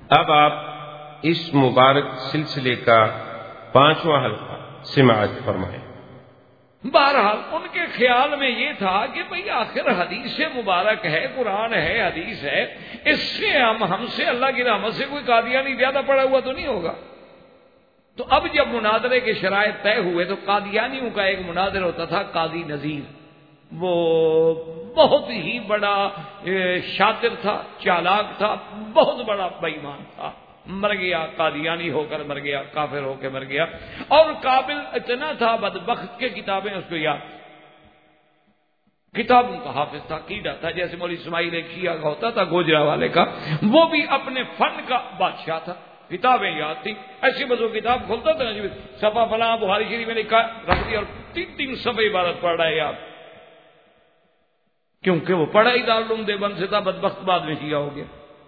اب آپ اس مبارک سلسلے کا 5واں حلقہ سماعت فرمائیں۔ بہرحال ان کے خیال میں یہ تھا کہ بھئی آخر حدیث مبارک ہے، قرآن ہے، حدیث ہے، اس سے ہم سے اللہ کی رحمت سے کوئی قادیانی زیادہ پڑا ہوا تو نہیں ہوگا۔ تو اب جب مناظرے کے شرائط طے ہوئے تو قادیانیوں کا ایک مناظر ہوتا تھا قاضی نذیر، وہ بہت ہی بڑا شاطر تھا، چالاک تھا، بہت بڑا بے ایمان تھا، مر گیا، قادیانی ہو کر مر گیا، کافر ہو کے مر گیا، اور قابل اتنا تھا بدبخت کے کتابیں اس کو یاد، کتابوں کا حافظ تھا، قیدہ تھا، جیسے مولوی اسماعیل ایک شیعہ کا ہوتا تھا گوجرا والے کا، وہ بھی اپنے فن کا بادشاہ تھا، کتابیں یاد تھی، ایسی بس وہ کتاب کھولتا تھا صفحہ فلاں بخاری شریف میں لکھا رکھ دیا اور 3 صفحے عبارت پڑھ رہا ہے یاد، کیونکہ وہ پڑھا ہی دارالعلوم دیوبند سے تھا، بدبخت بعد میں شیعہ ہو گیا۔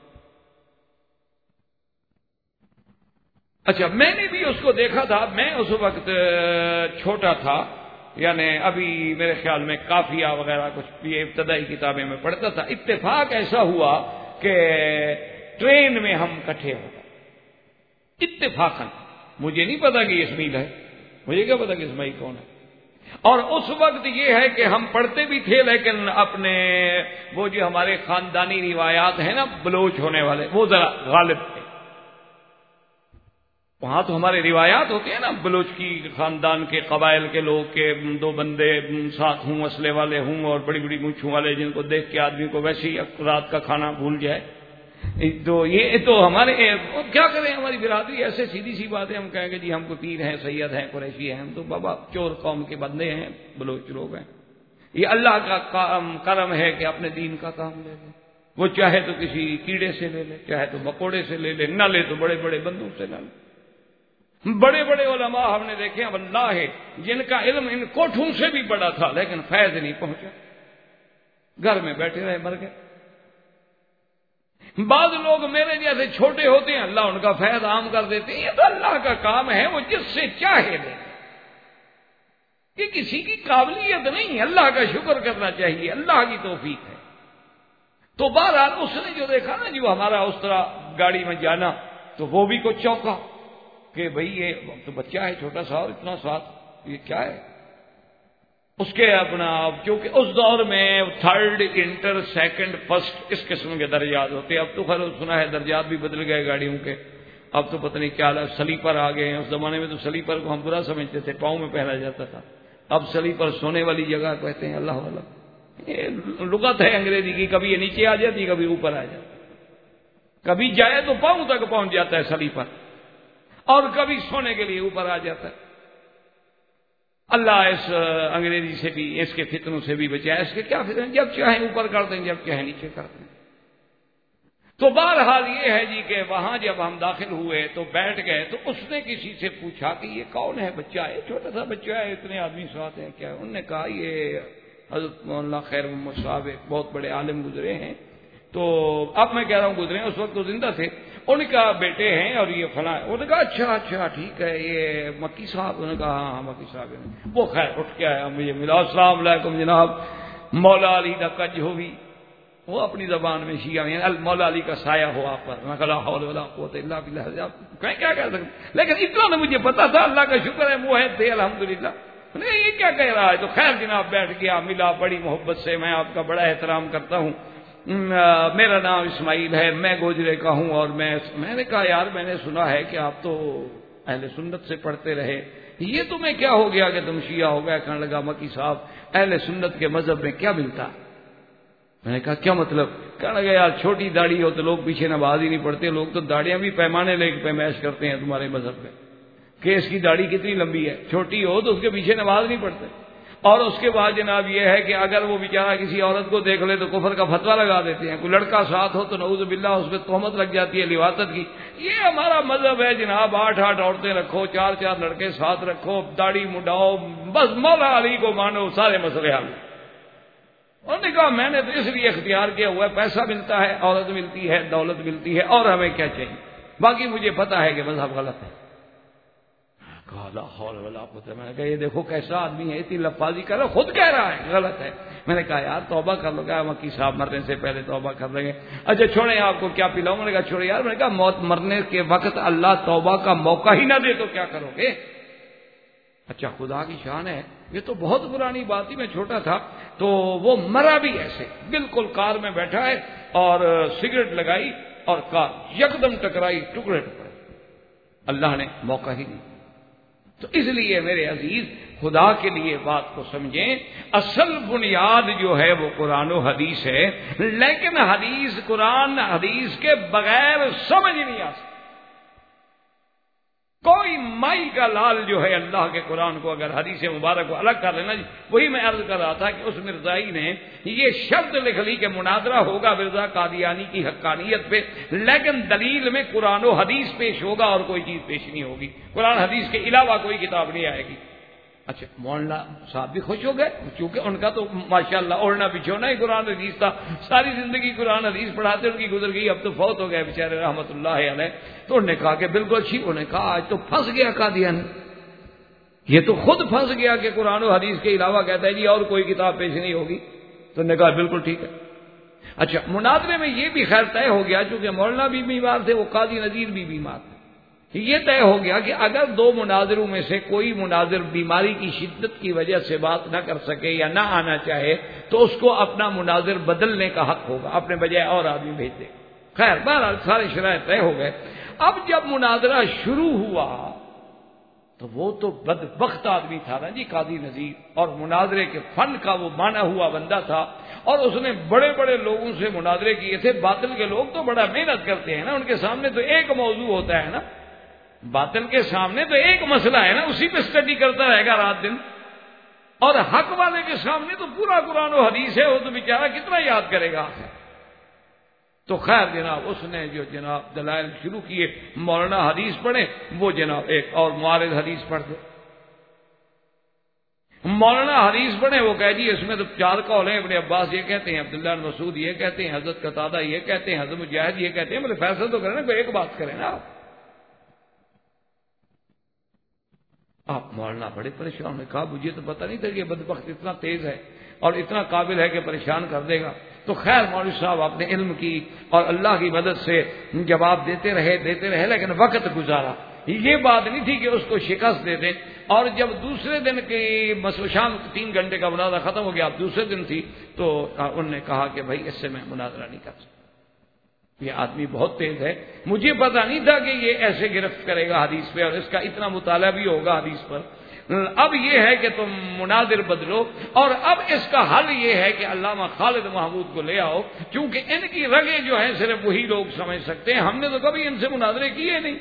اچھا، میں نے بھی اس کو دیکھا تھا، میں اس وقت چھوٹا تھا، یعنی ابھی میرے خیال میں کافیہ وغیرہ کچھ یہ ابتدائی کتابیں میں پڑھتا تھا۔ اتفاق ایسا ہوا کہ ٹرین میں ہم اکٹھے ہو گئے اتفاقاً، مجھے نہیں پتا کہ اسماعیل ہے، مجھے کیا پتا کہ اسماعیل کون ہے، اور اس وقت یہ ہے کہ ہم پڑھتے بھی تھے لیکن اپنے وہ جو ہمارے خاندانی روایات ہیں نا بلوچ ہونے والے، وہ ذرا غالب تھے۔ وہاں تو ہمارے روایات ہوتے ہیں نا بلوچ کی خاندان کے قبائل کے لوگ کے 2 بندے ساتھ ہوں، اسلحے والے ہوں اور بڑی بڑی مونچھوں والے، جن کو دیکھ کے آدمی کو ویسے ہی رات کا کھانا بھول جائے۔ تو یہ تو ہمارے کیا کریں، ہماری برادری ایسے سیدھی سی بات ہے، ہم کہیں گے جی ہم کو پیر ہیں، سید ہیں، قریشی ہیں، ہم تو بابا چور قوم کے بندے ہیں، بلوچ لوگ ہیں۔ یہ اللہ کا کرم ہے کہ اپنے دین کا کام لے لے، وہ چاہے تو کسی کیڑے سے لے لے، چاہے تو مکوڑے سے لے لے، نہ لے تو بڑے بڑے بندوں سے نہ لے۔ بڑے بڑے علماء ہم نے دیکھے ہیں واللہ جن کا علم ان کوٹھوں سے بھی بڑا تھا لیکن فیض نہیں پہنچا، گھر میں بیٹھے رہے، مر گئے۔ بعض لوگ میرے جیسے چھوٹے ہوتے ہیں، اللہ ان کا فیض عام کر دیتے ہیں۔ یہ تو اللہ کا کام ہے، وہ جس سے چاہے دے، یہ کسی کی قابلیت نہیں، اللہ کا شکر کرنا چاہیے، اللہ کی توفیق ہے۔ تو بہرحال اس نے جو دیکھا نا جو ہمارا اس طرح گاڑی میں جانا، تو وہ بھی کچھ چونکا کہ بھئی یہ تو بچہ ہے چھوٹا سا اور اتنا ساتھ، یہ کیا ہے؟ اس کے اپنا کیونکہ اس دور میں 3rd انٹر 2nd 1st اس قسم کے درجات ہوتے، اب تو خیر سنا ہے درجات بھی بدل گئے گاڑیوں کے، اب تو پتہ نہیں کیا ہے، سلیپر آ گئے ہیں۔ اس زمانے میں تو سلیپر کو ہم برا سمجھتے تھے، پاؤں میں پہنا جاتا تھا، اب سلیپر سونے والی جگہ کہتے ہیں، اللہ والا یہ لغت ہے انگریزی کی، کبھی یہ نیچے آ جاتی، کبھی اوپر آ جاتی، کبھی جائے تو پاؤں تک پہنچ جاتا ہے سلیپر، اور کبھی سونے کے لیے اوپر آ جاتا ہے۔ اللہ اس انگریزی سے بھی، اس کے فتنوں سے بھی بچائے، اس کے کیا فتنے، جب چاہیں اوپر کر دیں، جب چاہیں نیچے کر دیں۔ تو بہرحال یہ ہے جی کہ وہاں جب ہم داخل ہوئے تو بیٹھ گئے، تو اس نے کسی سے پوچھا کہ یہ کون ہے بچہ ہے، چھوٹا سا بچہ ہے، اتنے آدمی ساتھ ہیں کیا ہے؟ انہوں نے کہا یہ حضرت مولانا خیر محمد صاحب ایک بہت بڑے عالم گزرے ہیں، تو اب میں کہہ رہا ہوں گزرے ہیں، اس وقت تو زندہ تھے، ان کا بیٹے ہیں اور یہ فلاں۔ انہوں نے کہا اچھا ٹھیک ہے، یہ مکی صاحب؟ انہوں نے کہا ہاں مکی صاحب ہیں۔ وہ خیر اٹھ کے آیا، مجھے ملا، السلام علیکم جناب، مولا علی دا کج ہوئی، وہ اپنی زبان میں شیعہ میں مولا علی کا سایہ ہو آپ پر، میں کہا لا حول ولا قوت الا باللہ، کہیں کیا کہہ سکتے، لیکن اتنا نہ مجھے پتا تھا، اللہ کا شکر ہے موحد تھے الحمدللہ۔ یہ کیا کہہ رہا ہے؟ تو خیر جناب بیٹھ گیا، ملا بڑی محبت سے، میں آپ کا بڑا احترام کرتا ہوں، میرا نام اسماعیل ہے، میں گوجرے کا ہوں، اور میں نے کہا یار میں نے سنا ہے کہ آپ تو اہل سنت سے پڑھتے رہے، یہ تمہیں کیا ہو گیا کہ تم شیعہ ہو گئے؟ کہنے لگا مکی صاحب اہل سنت کے مذہب میں کیا ملتا؟ میں نے کہا کیا مطلب؟ کہنے لگا یار چھوٹی داڑھی ہو تو لوگ پیچھے نماز ہی نہیں پڑھتے، لوگ تو داڑیاں بھی پیمانے لے کے پیمائش کرتے ہیں تمہارے مذہب میں کہ اس کی داڑھی کتنی لمبی ہے، چھوٹی ہو تو اس کے پیچھے نماز نہیں پڑھتے۔ اور اس کے بعد جناب یہ ہے کہ اگر وہ بیچارہ کسی عورت کو دیکھ لے تو کفر کا فتویٰ لگا دیتے ہیں، کوئی لڑکا ساتھ ہو تو نعوذ باللہ اس پہ تہمت لگ جاتی ہے لواطت کی۔ یہ ہمارا مذہب ہے جناب، 8 عورتیں رکھو، 4 لڑکے ساتھ رکھو، داڑھی مڈاؤ، بس مولا علی کو مانو، سارے مسئلے حل۔ انہوں نے کہا میں نے تو اس لیے اختیار کیا ہوا ہے، پیسہ ملتا ہے، عورت ملتی ہے، دولت ملتی ہے، اور ہمیں کیا چاہیے، باقی مجھے پتا ہے کہ مذہب غلط ہے۔ کہا لا حول ولا قوت، میں نے کہا یہ دیکھو کیسا آدمی ہے، اتنی لفاظی کر رہا، خود کہہ رہا ہے غلط ہے۔ میں نے کہا یار توبہ کر لو، کہا مکی صاحب مرنے سے پہلے توبہ کر لیں گے۔ اچھا چھوڑیں آپ کو کیا پلاؤں؟ میں نے کہا چھوڑے یار، میں نے کہا موت مرنے کے وقت اللہ توبہ کا موقع ہی نہ دے تو کیا کرو گے؟ اچھا خدا کی شان ہے، یہ تو بہت پرانی بات تھی، میں چھوٹا تھا تو وہ مرا بھی ایسے، بالکل کار میں بیٹھا ہے اور سگریٹ لگائی اور کار یکدم ٹکرائی، ٹکڑے ٹکڑے، اللہ نے موقع ہی نہیں۔ تو اس لیے میرے عزیز خدا کے لیے بات کو سمجھیں، اصل بنیاد جو ہے وہ قرآن و حدیث ہے، لیکن حدیث قرآن حدیث کے بغیر سمجھ نہیں آ سکتی۔ کوئی مائی کا لال جو ہے اللہ کے قرآن کو اگر حدیث مبارک کو الگ کر لینا، وہی میں عرض کر رہا تھا کہ اس مرزائی نے یہ شرط لکھ لی کہ مناظرہ ہوگا مرزا قادیانی کی حقانیت پہ، لیکن دلیل میں قرآن و حدیث پیش ہوگا اور کوئی چیز پیش نہیں ہوگی، قرآن حدیث کے علاوہ کوئی کتاب نہیں آئے گی۔ اچھا مولانا صاحب بھی خوش ہو گئے، چونکہ ان کا تو ماشاءاللہ اوڑھنا بچھونا ہی قرآن حدیث تھا، ساری زندگی قرآن حدیث پڑھاتے، ان کی گزر گئی، اب تو فوت ہو گئے بیچارے رحمت اللہ علیہ۔ تو انہوں نے کہا کہ بالکل اچھی، انہوں نے کہا آج تو پھنس گیا قادیانی، یہ تو خود پھنس گیا کہ قرآن و حدیث کے علاوہ کہتا ہے جی اور کوئی کتاب پیش نہیں ہوگی۔ تو انہوں نے کہا بالکل ٹھیک ہے۔ اچھا مناظرے میں یہ بھی خیر طے ہو گیا، چونکہ مولانا بھی بیمار تھے، وہ قاضی نذیر بھی بیمار تھے، یہ طے ہو گیا کہ اگر دو مناظروں میں سے کوئی مناظر بیماری کی شدت کی وجہ سے بات نہ کر سکے یا نہ آنا چاہے تو اس کو اپنا مناظر بدلنے کا حق ہوگا، اپنے بجائے اور آدمی بھیج دے۔ خیر بہرحال سارے شرائط طے ہو گئے۔ اب جب مناظرہ شروع ہوا تو وہ تو بدبخت آدمی تھا نا جی قاضی نذیر، اور مناظرے کے فن کا وہ مانا ہوا بندہ تھا، اور اس نے بڑے بڑے لوگوں سے مناظرے کیے تھے۔ باطل کے لوگ تو بڑا محنت کرتے ہیں نا، ان کے سامنے تو ایک موضوع ہوتا ہے نا، باطل کے سامنے تو ایک مسئلہ ہے نا، اسی پہ اسٹڈی کرتا رہے گا رات دن، اور حق والے کے سامنے تو پورا قرآن و حدیث ہے، وہ تو بیچارہ کتنا یاد کرے گا۔ تو خیر جناب اس نے جو جناب دلائل شروع کیے، مولانا حدیث پڑھے، وہ جناب ایک اور معارض حدیث پڑھ دے۔ مولانا حدیث پڑھے، وہ کہہ جی اس میں تو چار قول ہیں، ابن عباس یہ کہتے ہیں، عبداللہ بن مسعود یہ کہتے ہیں، حضرت قتادہ یہ کہتے ہیں، حضرت مجاہد یہ کہتے ہیں، مطلب فیصلہ تو کریں نا، کوئی ایک بات کریں نا آپ۔ مولانا بڑے پریشان نے کہا مجھے تو پتہ نہیں تھا کہ یہ بدبخت اتنا تیز ہے اور اتنا قابل ہے کہ پریشان کر دے گا۔ تو خیر مولوی صاحب آپ نے علم کی اور اللہ کی مدد سے جواب دیتے رہے، لیکن وقت گزارا، یہ بات نہیں تھی کہ اس کو شکست دے دیں۔ اور جب دوسرے دن کی شام 3 گھنٹے کا مناظرہ ختم ہو گیا، اب دوسرے دن تھی، تو انہوں نے کہا کہ بھائی اس سے میں مناظرہ نہیں کر سکتا، یہ آدمی بہت تیز ہے، مجھے پتا نہیں تھا کہ یہ ایسے گرفت کرے گا حدیث پہ، اور اس کا اتنا مطالعہ بھی ہوگا حدیث پر۔ اب یہ ہے کہ تم مناظر بدلو، اور اب اس کا حل یہ ہے کہ علامہ خالد محمود کو لے آؤ، کیونکہ ان کی رگیں جو ہیں صرف وہی لوگ سمجھ سکتے ہیں، ہم نے تو کبھی ان سے مناظرے کیے نہیں۔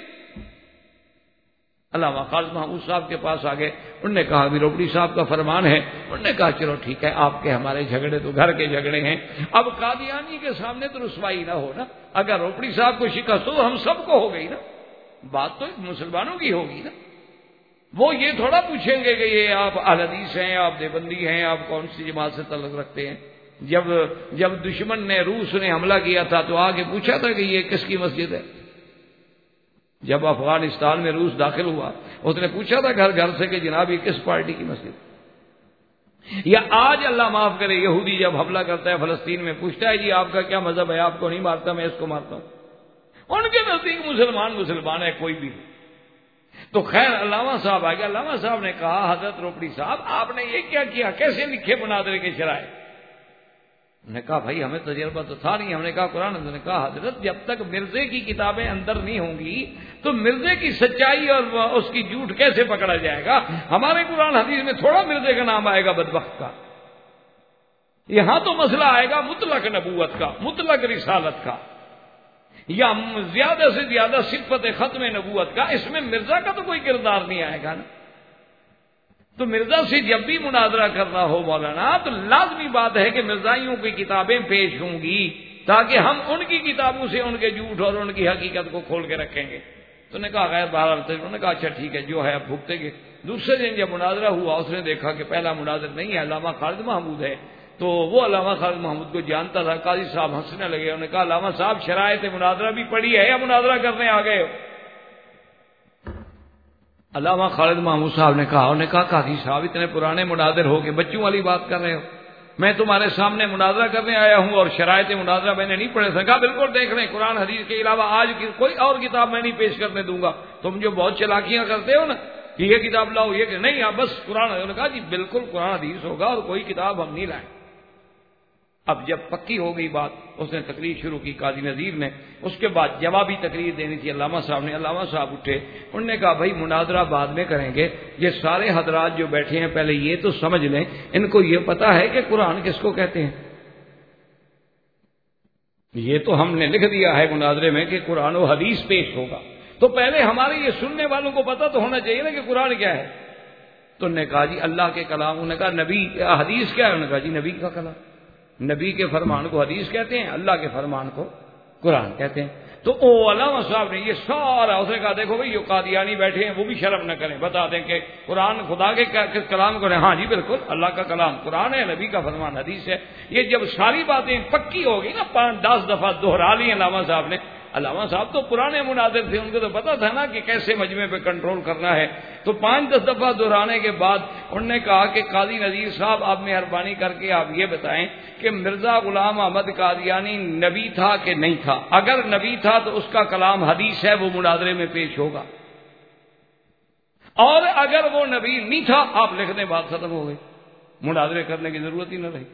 علامہ خالد محمود صاحب کے پاس آگے، انہوں نے کہا بھی روپڑی صاحب کا فرمان ہے، انہوں نے کہا چلو ٹھیک ہے، آپ کے ہمارے جھگڑے تو گھر کے جھگڑے ہیں، اب قادیانی کے سامنے تو رسوائی نہ ہو نا، اگر روپڑی صاحب کو شکست ہو ہم سب کو ہو گئی نا، بات تو مسلمانوں کی ہوگی نا، وہ یہ تھوڑا پوچھیں گے کہ یہ آپ اہل حدیث ہیں، آپ دیوبندی ہیں، آپ کون سی جماعت سے تعلق رکھتے ہیں۔ جب دشمن نے روس نے حملہ کیا تھا تو آگے پوچھا تھا کہ یہ کس کی مسجد ہے؟ جب افغانستان میں روس داخل ہوا اس نے پوچھا تھا گھر گھر سے کہ جناب یہ کس پارٹی کی مسجد؟ یا آج اللہ معاف کرے یہودی جب حملہ کرتا ہے فلسطین میں پوچھتا ہے جی آپ کا کیا مذہب ہے؟ آپ کو نہیں مارتا میں اس کو مارتا ہوں۔ ان کے نزدیک مسلمان ہے کوئی بھی۔ تو خیر علامہ صاحب آ گیا، علامہ صاحب نے کہا حضرت روپڑی صاحب آپ نے یہ کیا کیا، کیسے لکھے مناظرے کے شرائط؟ انہوں نے کہا بھائی ہمیں تجربہ تو تھا نہیں، ہم نے کہا قرآن، انہوں نے کہا حضرت جب تک مرزے کی کتابیں اندر نہیں ہوں گی تو مرزے کی سچائی اور اس کی جھوٹ کیسے پکڑا جائے گا؟ ہمارے قرآن حدیث میں تھوڑا مرزے کا نام آئے گا بدبخت کا، یہاں تو مسئلہ آئے گا مطلق نبوت کا، مطلق رسالت کا، یا زیادہ سے زیادہ صفت ختم نبوت کا، اس میں مرزا کا تو کوئی کردار نہیں آئے گا نا۔ تو مرزا سے جب بھی مناظرہ کرنا ہو مولانا تو لازمی بات ہے کہ مرزائیوں کی کتابیں پیش ہوں گی تاکہ ہم ان کی کتابوں سے ان کے جھوٹ اور ان کی حقیقت کو کھول کے رکھیں گے۔ تو نے کہا غیر بہرحال، انہوں نے کہا اچھا ٹھیک ہے جو ہے اب بھگتیں گے۔ دوسرے دن جب مناظرہ ہوا اس نے دیکھا کہ پہلا مناظر نہیں ہے، علامہ خالد محمود ہے، تو وہ علامہ خالد محمود کو جانتا تھا۔ قاضی صاحب ہنسنے لگے، انہوں نے کہا علامہ صاحب شرائط مناظرہ بھی پڑھی ہے یا مناظرہ کرنے آ گئے ہو؟ علامہ خالد محمود صاحب نے کہا قاضی صاحب اتنے پرانے مناظر ہو کے بچوں والی بات کر رہے ہو، میں تمہارے سامنے مناظرہ کرنے آیا ہوں اور شرائط مناظرہ میں نے نہیں پڑھے تھے۔ کہا بالکل دیکھ رہے ہیں، قرآن حدیث کے علاوہ آج کی کوئی اور کتاب میں نہیں پیش کرنے دوں گا۔ تم جو بہت چلاکیاں کرتے ہو نا کہ یہ کتاب لاؤ، یہ کہ نہیں آپ بس قرآن۔ انہوں نے کہا جی بالکل قرآن حدیث ہوگا اور کوئی کتاب ہم نہیں لائیں۔ اب جب پکی ہو گئی بات، اس نے تقریر شروع کی قاضی نذیر نے، اس کے بعد جوابی تقریر دینی تھی علامہ صاحب نے۔ علامہ صاحب اٹھے، انہوں نے کہا بھائی مناظرہ بعد میں کریں گے، یہ سارے حضرات جو بیٹھے ہیں پہلے یہ تو سمجھ لیں ان کو یہ پتا ہے کہ قرآن کس کو کہتے ہیں۔ یہ تو ہم نے لکھ دیا ہے مناظرے میں کہ قرآن و حدیث پیش ہوگا، تو پہلے ہمارے یہ سننے والوں کو پتا تو ہونا چاہیے نا کہ قرآن کیا ہے۔ تو انہوں نے کہا جی اللہ کے کلام۔ انہوں نے کہا نبی حدیث کیا ہے؟ انہوں نے کہا جی نبی کا کلام، نبی کے فرمان کو حدیث کہتے ہیں، اللہ کے فرمان کو قرآن کہتے ہیں۔ تو علامہ صاحب نے یہ سارا، اس نے کہا دیکھو بھائی جو قادیانی بیٹھے ہیں وہ بھی شرم نہ کریں، بتا دیں کہ قرآن خدا کے کس کلام کو ہے؟ ہاں جی بالکل اللہ کا کلام قرآن ہے، نبی کا فرمان حدیث ہے۔ یہ جب ساری باتیں پکی ہو گئی نا، 5-10 دفعہ دہرا لی علامہ صاحب نے۔ علامہ صاحب تو پرانے مناظر تھے، ان کو تو پتا تھا نا کہ کیسے مجمع پہ کنٹرول کرنا ہے۔ تو 5-10 دفعہ دہرانے کے بعد انہوں نے کہا کہ قاضی نذیر صاحب آپ مہربانی کر کے آپ یہ بتائیں کہ مرزا غلام احمد قادیانی نبی تھا کہ نہیں تھا؟ اگر نبی تھا تو اس کا کلام حدیث ہے، وہ مناظرے میں پیش ہوگا، اور اگر وہ نبی نہیں تھا آپ لکھ دیں، بات ختم ہو گئی، مناظرے کرنے کی ضرورت ہی نہ رہی۔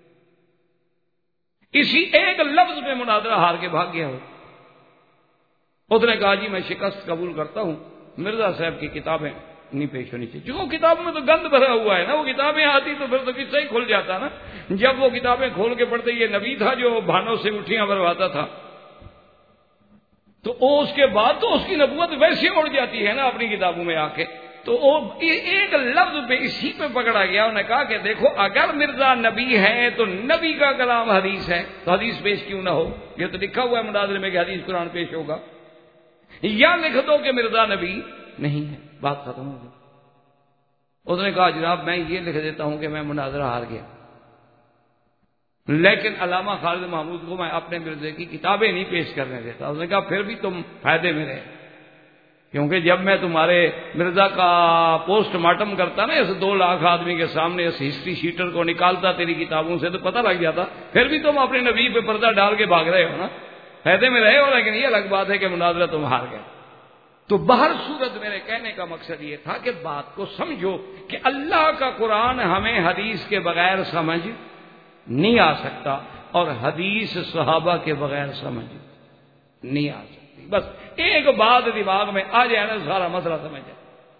اسی ایک لفظ میں مناظرہ ہار کے بھاگ گیا ہو۔ اس نے کہا جی میں شکست قبول کرتا ہوں، مرزا صاحب کی کتابیں نہیں پیش ہونی چاہیے، چونکہ کتابوں میں تو گند بھرا ہوا ہے نا، وہ کتابیں آتی تو پھر تو قصہ ہی کھل جاتا نا۔ جب وہ کتابیں کھول کے پڑھتے یہ نبی تھا جو بھانوں سے مٹھیاں بھرواتا تھا، تو اس کے بعد تو اس کی نبوت ویسے اڑ جاتی ہے نا اپنی کتابوں میں آ کے۔ تو وہ ایک لفظ پہ اسی پہ پکڑا گیا۔ انہوں نے کہا کہ دیکھو اگر مرزا نبی ہے تو نبی کا کلام حدیث ہے، تو حدیث پیش کیوں نہ ہو؟ یہ تو لکھا ہوا ہے مناظرے میں کہ حدیث قرآن پیش ہوگا، یا لکھ دو کہ مرزا نبی نہیں ہے، بات ختم ہو گئی۔ اس نے کہا جناب میں یہ لکھ دیتا ہوں کہ میں مناظرہ ہار گیا، لیکن علامہ خالد محمود کو میں اپنے مرزے کی کتابیں نہیں پیش کرنے دیتا۔ اس نے کہا پھر بھی تم فائدے میں رہے، کیونکہ جب میں تمہارے مرزا کا پوسٹ مارٹم کرتا نا اس 2 لاکھ آدمی کے سامنے، اس ہسٹری شیٹر کو نکالتا تیری کتابوں سے، تو پتہ لگ جاتا۔ پھر بھی تم اپنے نبی پہ پردہ ڈال کے بھاگ رہے ہو نا، فائدے میں رہے ہو، لیکن یہ الگ بات ہے کہ مناظرہ تم ہار گئے۔ تو بہر صورت میرے کہنے کا مقصد یہ تھا کہ بات کو سمجھو کہ اللہ کا قرآن ہمیں حدیث کے بغیر سمجھ نہیں آ سکتا، اور حدیث صحابہ کے بغیر سمجھ نہیں آ سکتی۔ بس ایک بات دماغ میں آ جائے نا، سارا مسئلہ سمجھ جائے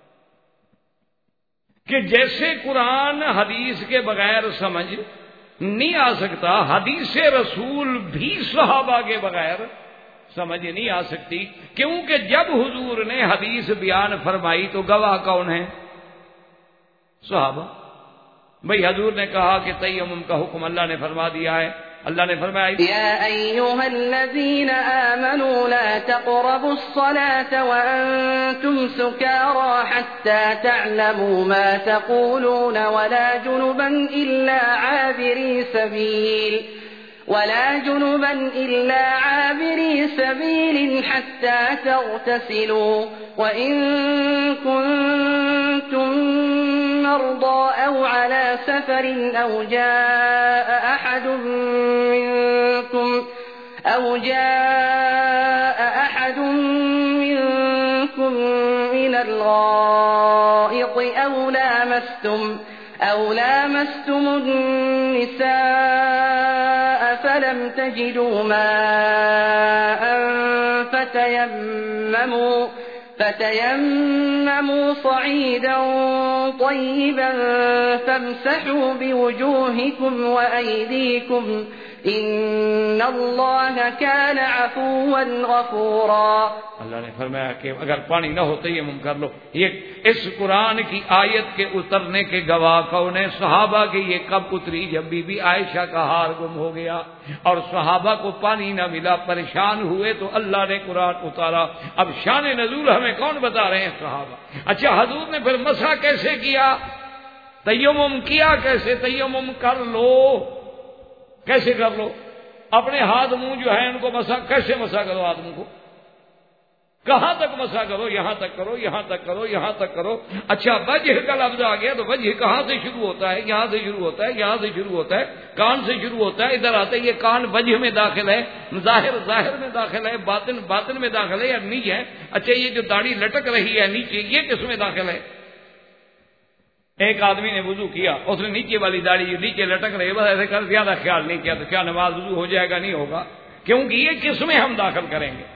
کہ جیسے قرآن حدیث کے بغیر سمجھ نہیں آ سکتا، حدیث رسول بھی صحابہ کے بغیر سمجھ نہیں آ سکتی، کیونکہ جب حضور نے حدیث بیان فرمائی تو گواہ کون ہے؟ صحابہ۔ بھئی حضور نے کہا کہ تیمم کا حکم اللہ نے فرما دیا ہے، اللہ نے فرمایا يا أيها الذين آمنوا لا تقربوا الصلاة وأنتم سكارى حتى تعلموا ما تقولون ولا جنبا إلا عابري سبيل حتى تغتسلوا وإن كنتم مرضى أو على سفر أو جاء أحد منكم من الغائط أو لامستم النساء فلم تجدوا ماء فتيمموا صعيدا طيبا فامسحوا بوجوهكم وأيديكم إن الله كان عفوا غفورا۔ اللہ نے فرمایا کہ اگر پانی نہ ہو تیمم کر لو۔ یہ اس قرآن کی آیت کے اترنے کے گواہ کون ہے؟ صحابہ کی۔ یہ کب اتری؟ جب بی بی عائشہ کا ہار گم ہو گیا اور صحابہ کو پانی نہ ملا، پریشان ہوئے تو اللہ نے قرآن اتارا۔ اب شان نزول ہمیں کون بتا رہے ہیں؟ صحابہ۔ اچھا حضور نے پھر مسح کیسے کیا؟ تیمم کیا کیسے؟ تیمم کر لو، کیسے کر لو؟ اپنے ہاتھ منہ جو ہے ان کو مسح، کیسے مسح کرو آدمی کو؟ کہاں تک مسا کرو؟ یہاں تک کرو، یہاں تک کرو، یہاں تک کرو۔ اچھا وجہ کا لفظ آ گیا تو وجہ کہاں سے شروع ہوتا ہے؟ یہاں سے شروع ہوتا ہے، یہاں سے شروع ہوتا ہے، کان سے شروع ہوتا ہے، ادھر آتا ہے۔ یہ کان وجہ میں داخل ہے، ظاہر میں داخل ہے، باطن میں داخل ہے یا نیچے ہے؟ اچھا یہ جو داڑھی لٹک رہی ہے نیچے، یہ کس میں داخل ہے؟ ایک آدمی نے وضو کیا، اس نے نیچے والی داڑھی جو نیچے لٹک رہی ہے بس ایسے کر زیادہ خیال نہیں کیا تو کیا نماز وضو ہو جائے گا؟ نہیں ہوگا، کیونکہ یہ کس میں ہم داخل کریں گے؟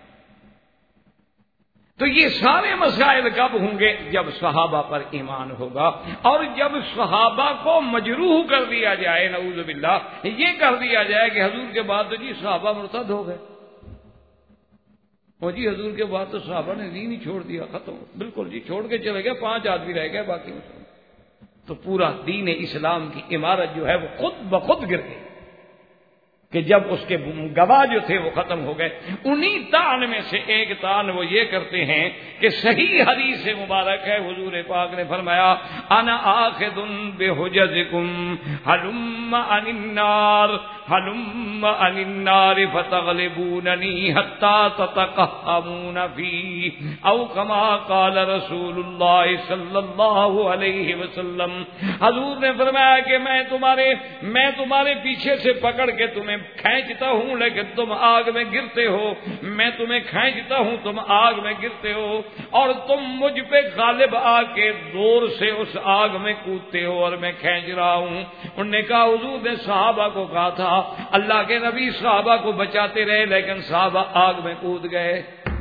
تو یہ سارے مسائل کب ہوں گے؟ جب صحابہ پر ایمان ہوگا، اور جب صحابہ کو مجروح کر دیا جائے، نعوذ باللہ، یہ کر دیا جائے کہ حضور کے بعد تو جی صحابہ مرتد ہو گئے، اور جی حضور کے بعد تو صحابہ نے دین ہی چھوڑ دیا، ختم، بالکل جی چھوڑ کے چلے گئے، 5 آدمی رہ گئے باقی مسلم، تو پورا دین اسلام کی عمارت جو ہے وہ خود بخود گر گئی کہ جب اس کے گواہ جو تھے وہ ختم ہو گئے۔ انہی طعن میں سے ایک طعن وہ یہ کرتے ہیں کہ صحیح حدیث مبارک ہے، حضور پاک نے فرمایا انا آخذ بحجزکم ہلم عن النار ہلم عن النار فتغلبوننی حتی تتقہمون فی او کما قال رسول اللہ صلی اللہ علیہ وسلم۔ حضور نے فرمایا کہ میں تمہارے پیچھے سے پکڑ کے تمہیں کھینچتا ہوں لیکن تم آگ میں گرتے ہو، میں تمہیں کھینچتا ہوں تم آگ میں گرتے ہو، اور تم مجھ پہ غالب آ کے زور سے اس آگ میں کودتے ہو اور میں کھینچ رہا ہوں۔ انہوں نے کہا حضور نے صحابہ کو کہا تھا اللہ کے نبی صحابہ کو بچاتے رہے لیکن صحابہ آگ میں کود گئے۔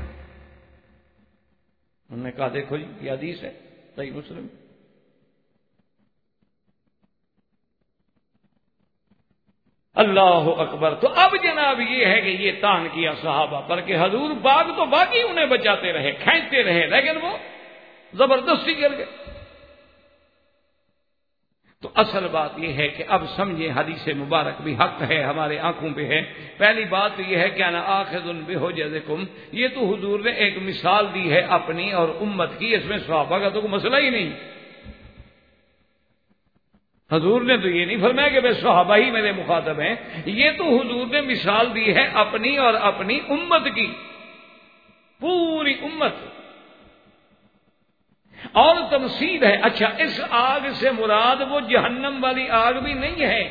انہوں نے کہا دیکھو جی یہ حدیث ہے صحیح مسلم۔ اللہ اکبر۔ تو اب جناب یہ ہے کہ یہ طعن کیا صحابہ پر کہ حضور باغ تو باقی انہیں بچاتے رہے، کھینچتے رہے، لیکن وہ زبردستی گر گئے۔ تو اصل بات یہ ہے کہ اب سمجھیں حدیث مبارک بھی حق ہے، ہمارے آنکھوں پہ ہے۔ پہلی بات تو یہ ہے کہ انا آخذ بحجزکم، یہ تو حضور نے ایک مثال دی ہے اپنی اور امت کی، اس میں صحابہ کا تو کوئی مسئلہ ہی نہیں۔ حضور نے تو یہ نہیں فرمایا کہ بے صحابہ ہی میرے مخاطب ہیں، یہ تو حضور نے مثال دی ہے اپنی اور اپنی امت کی، پوری امت، اور تمثیل ہے۔ اچھا اس آگ سے مراد وہ جہنم والی آگ بھی نہیں ہے،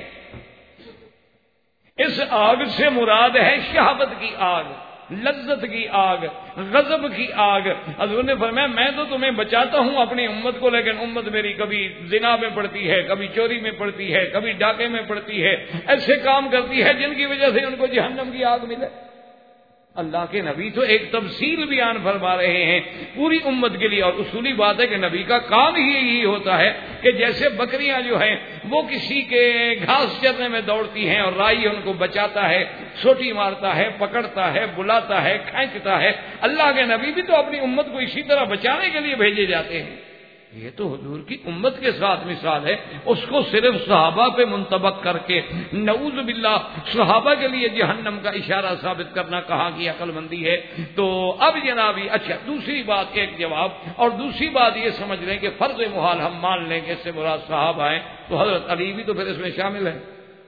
اس آگ سے مراد ہے شہوت کی آگ، لذت کی آگ، غضب کی آگ۔ حضور نے فرمایا میں تو تمہیں بچاتا ہوں اپنی امت کو، لیکن امت میری کبھی زنا میں پڑتی ہے، کبھی چوری میں پڑتی ہے، کبھی ڈاکے میں پڑتی ہے، ایسے کام کرتی ہے جن کی وجہ سے ان کو جہنم کی آگ ملے۔ اللہ کے نبی تو ایک تفصیل بیان فرما رہے ہیں پوری امت کے لیے، اور اصولی بات ہے کہ نبی کا کام ہی یہی ہوتا ہے کہ جیسے بکریاں جو ہیں وہ کسی کے گھاس چرنے میں دوڑتی ہیں اور رائی ان کو بچاتا ہے، سوٹی مارتا ہے، پکڑتا ہے، بلاتا ہے، کھینچتا ہے، اللہ کے نبی بھی تو اپنی امت کو اسی طرح بچانے کے لیے بھیجے جاتے ہیں۔ یہ تو حضور کی امت کے ساتھ مثال ہے، اس کو صرف صحابہ پہ منطبق کر کے نعوذ باللہ صحابہ کے لیے جہنم کا اشارہ ثابت کرنا کہاں کی عقل مندی ہے۔ تو اب جناب اچھا دوسری بات ایک جواب، اور دوسری بات یہ سمجھ لیں کہ فرض محال ہم مان لیں کہ اس سے مراد صحابہ ہیں، تو حضرت علی بھی تو پھر اس میں شامل ہے۔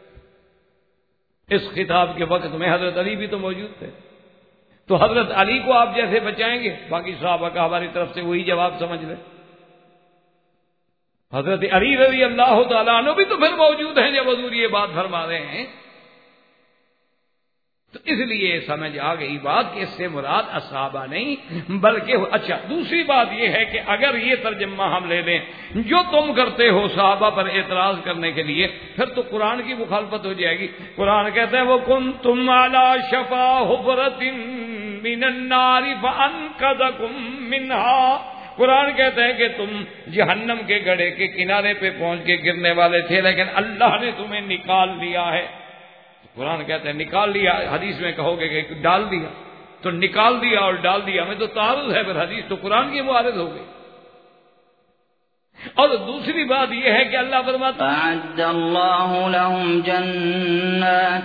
اس خطاب کے وقت میں حضرت علی بھی تو موجود تھے، تو حضرت علی کو آپ جیسے بچائیں گے باقی صحابہ کا ہماری طرف سے وہی جواب سمجھ لیں۔ حضرت علی رضی اللہ تعالیٰ عنہ بھی تو پھر موجود ہیں جب حضور یہ بات فرما رہے ہیں، تو اس لیے سمجھ آ گئی بات کہ اس سے مراد اصحابہ نہیں بلکہ اچھا دوسری بات یہ ہے کہ اگر یہ ترجمہ ہم لے لیں جو تم کرتے ہو صحابہ پر اعتراض کرنے کے لیے، پھر تو قرآن کی مخالفت ہو جائے گی۔ قرآن کہتے ہیں وَكُنْتُمْ عَلَى شَفَا حُفْرَةٍ مِّنَ النَّارِ فَأَنْقَذَكُم مِّنْهَا۔ قرآن کہتا ہے کہ تم جہنم کے گڑھے کے کنارے پہ پہنچ کے گرنے والے تھے لیکن اللہ نے تمہیں نکال لیا ہے۔ قرآن کہتا ہے نکال لیا، حدیث میں کہو گے کہ ڈال دیا، تو نکال دیا اور ڈال دیا میں تو تعارض ہے، پھر حدیث تو قرآن کی معارض ہو گئی۔ اور دوسری بات یہ ہے کہ اللہ فرماتا أعد الله لهم جنات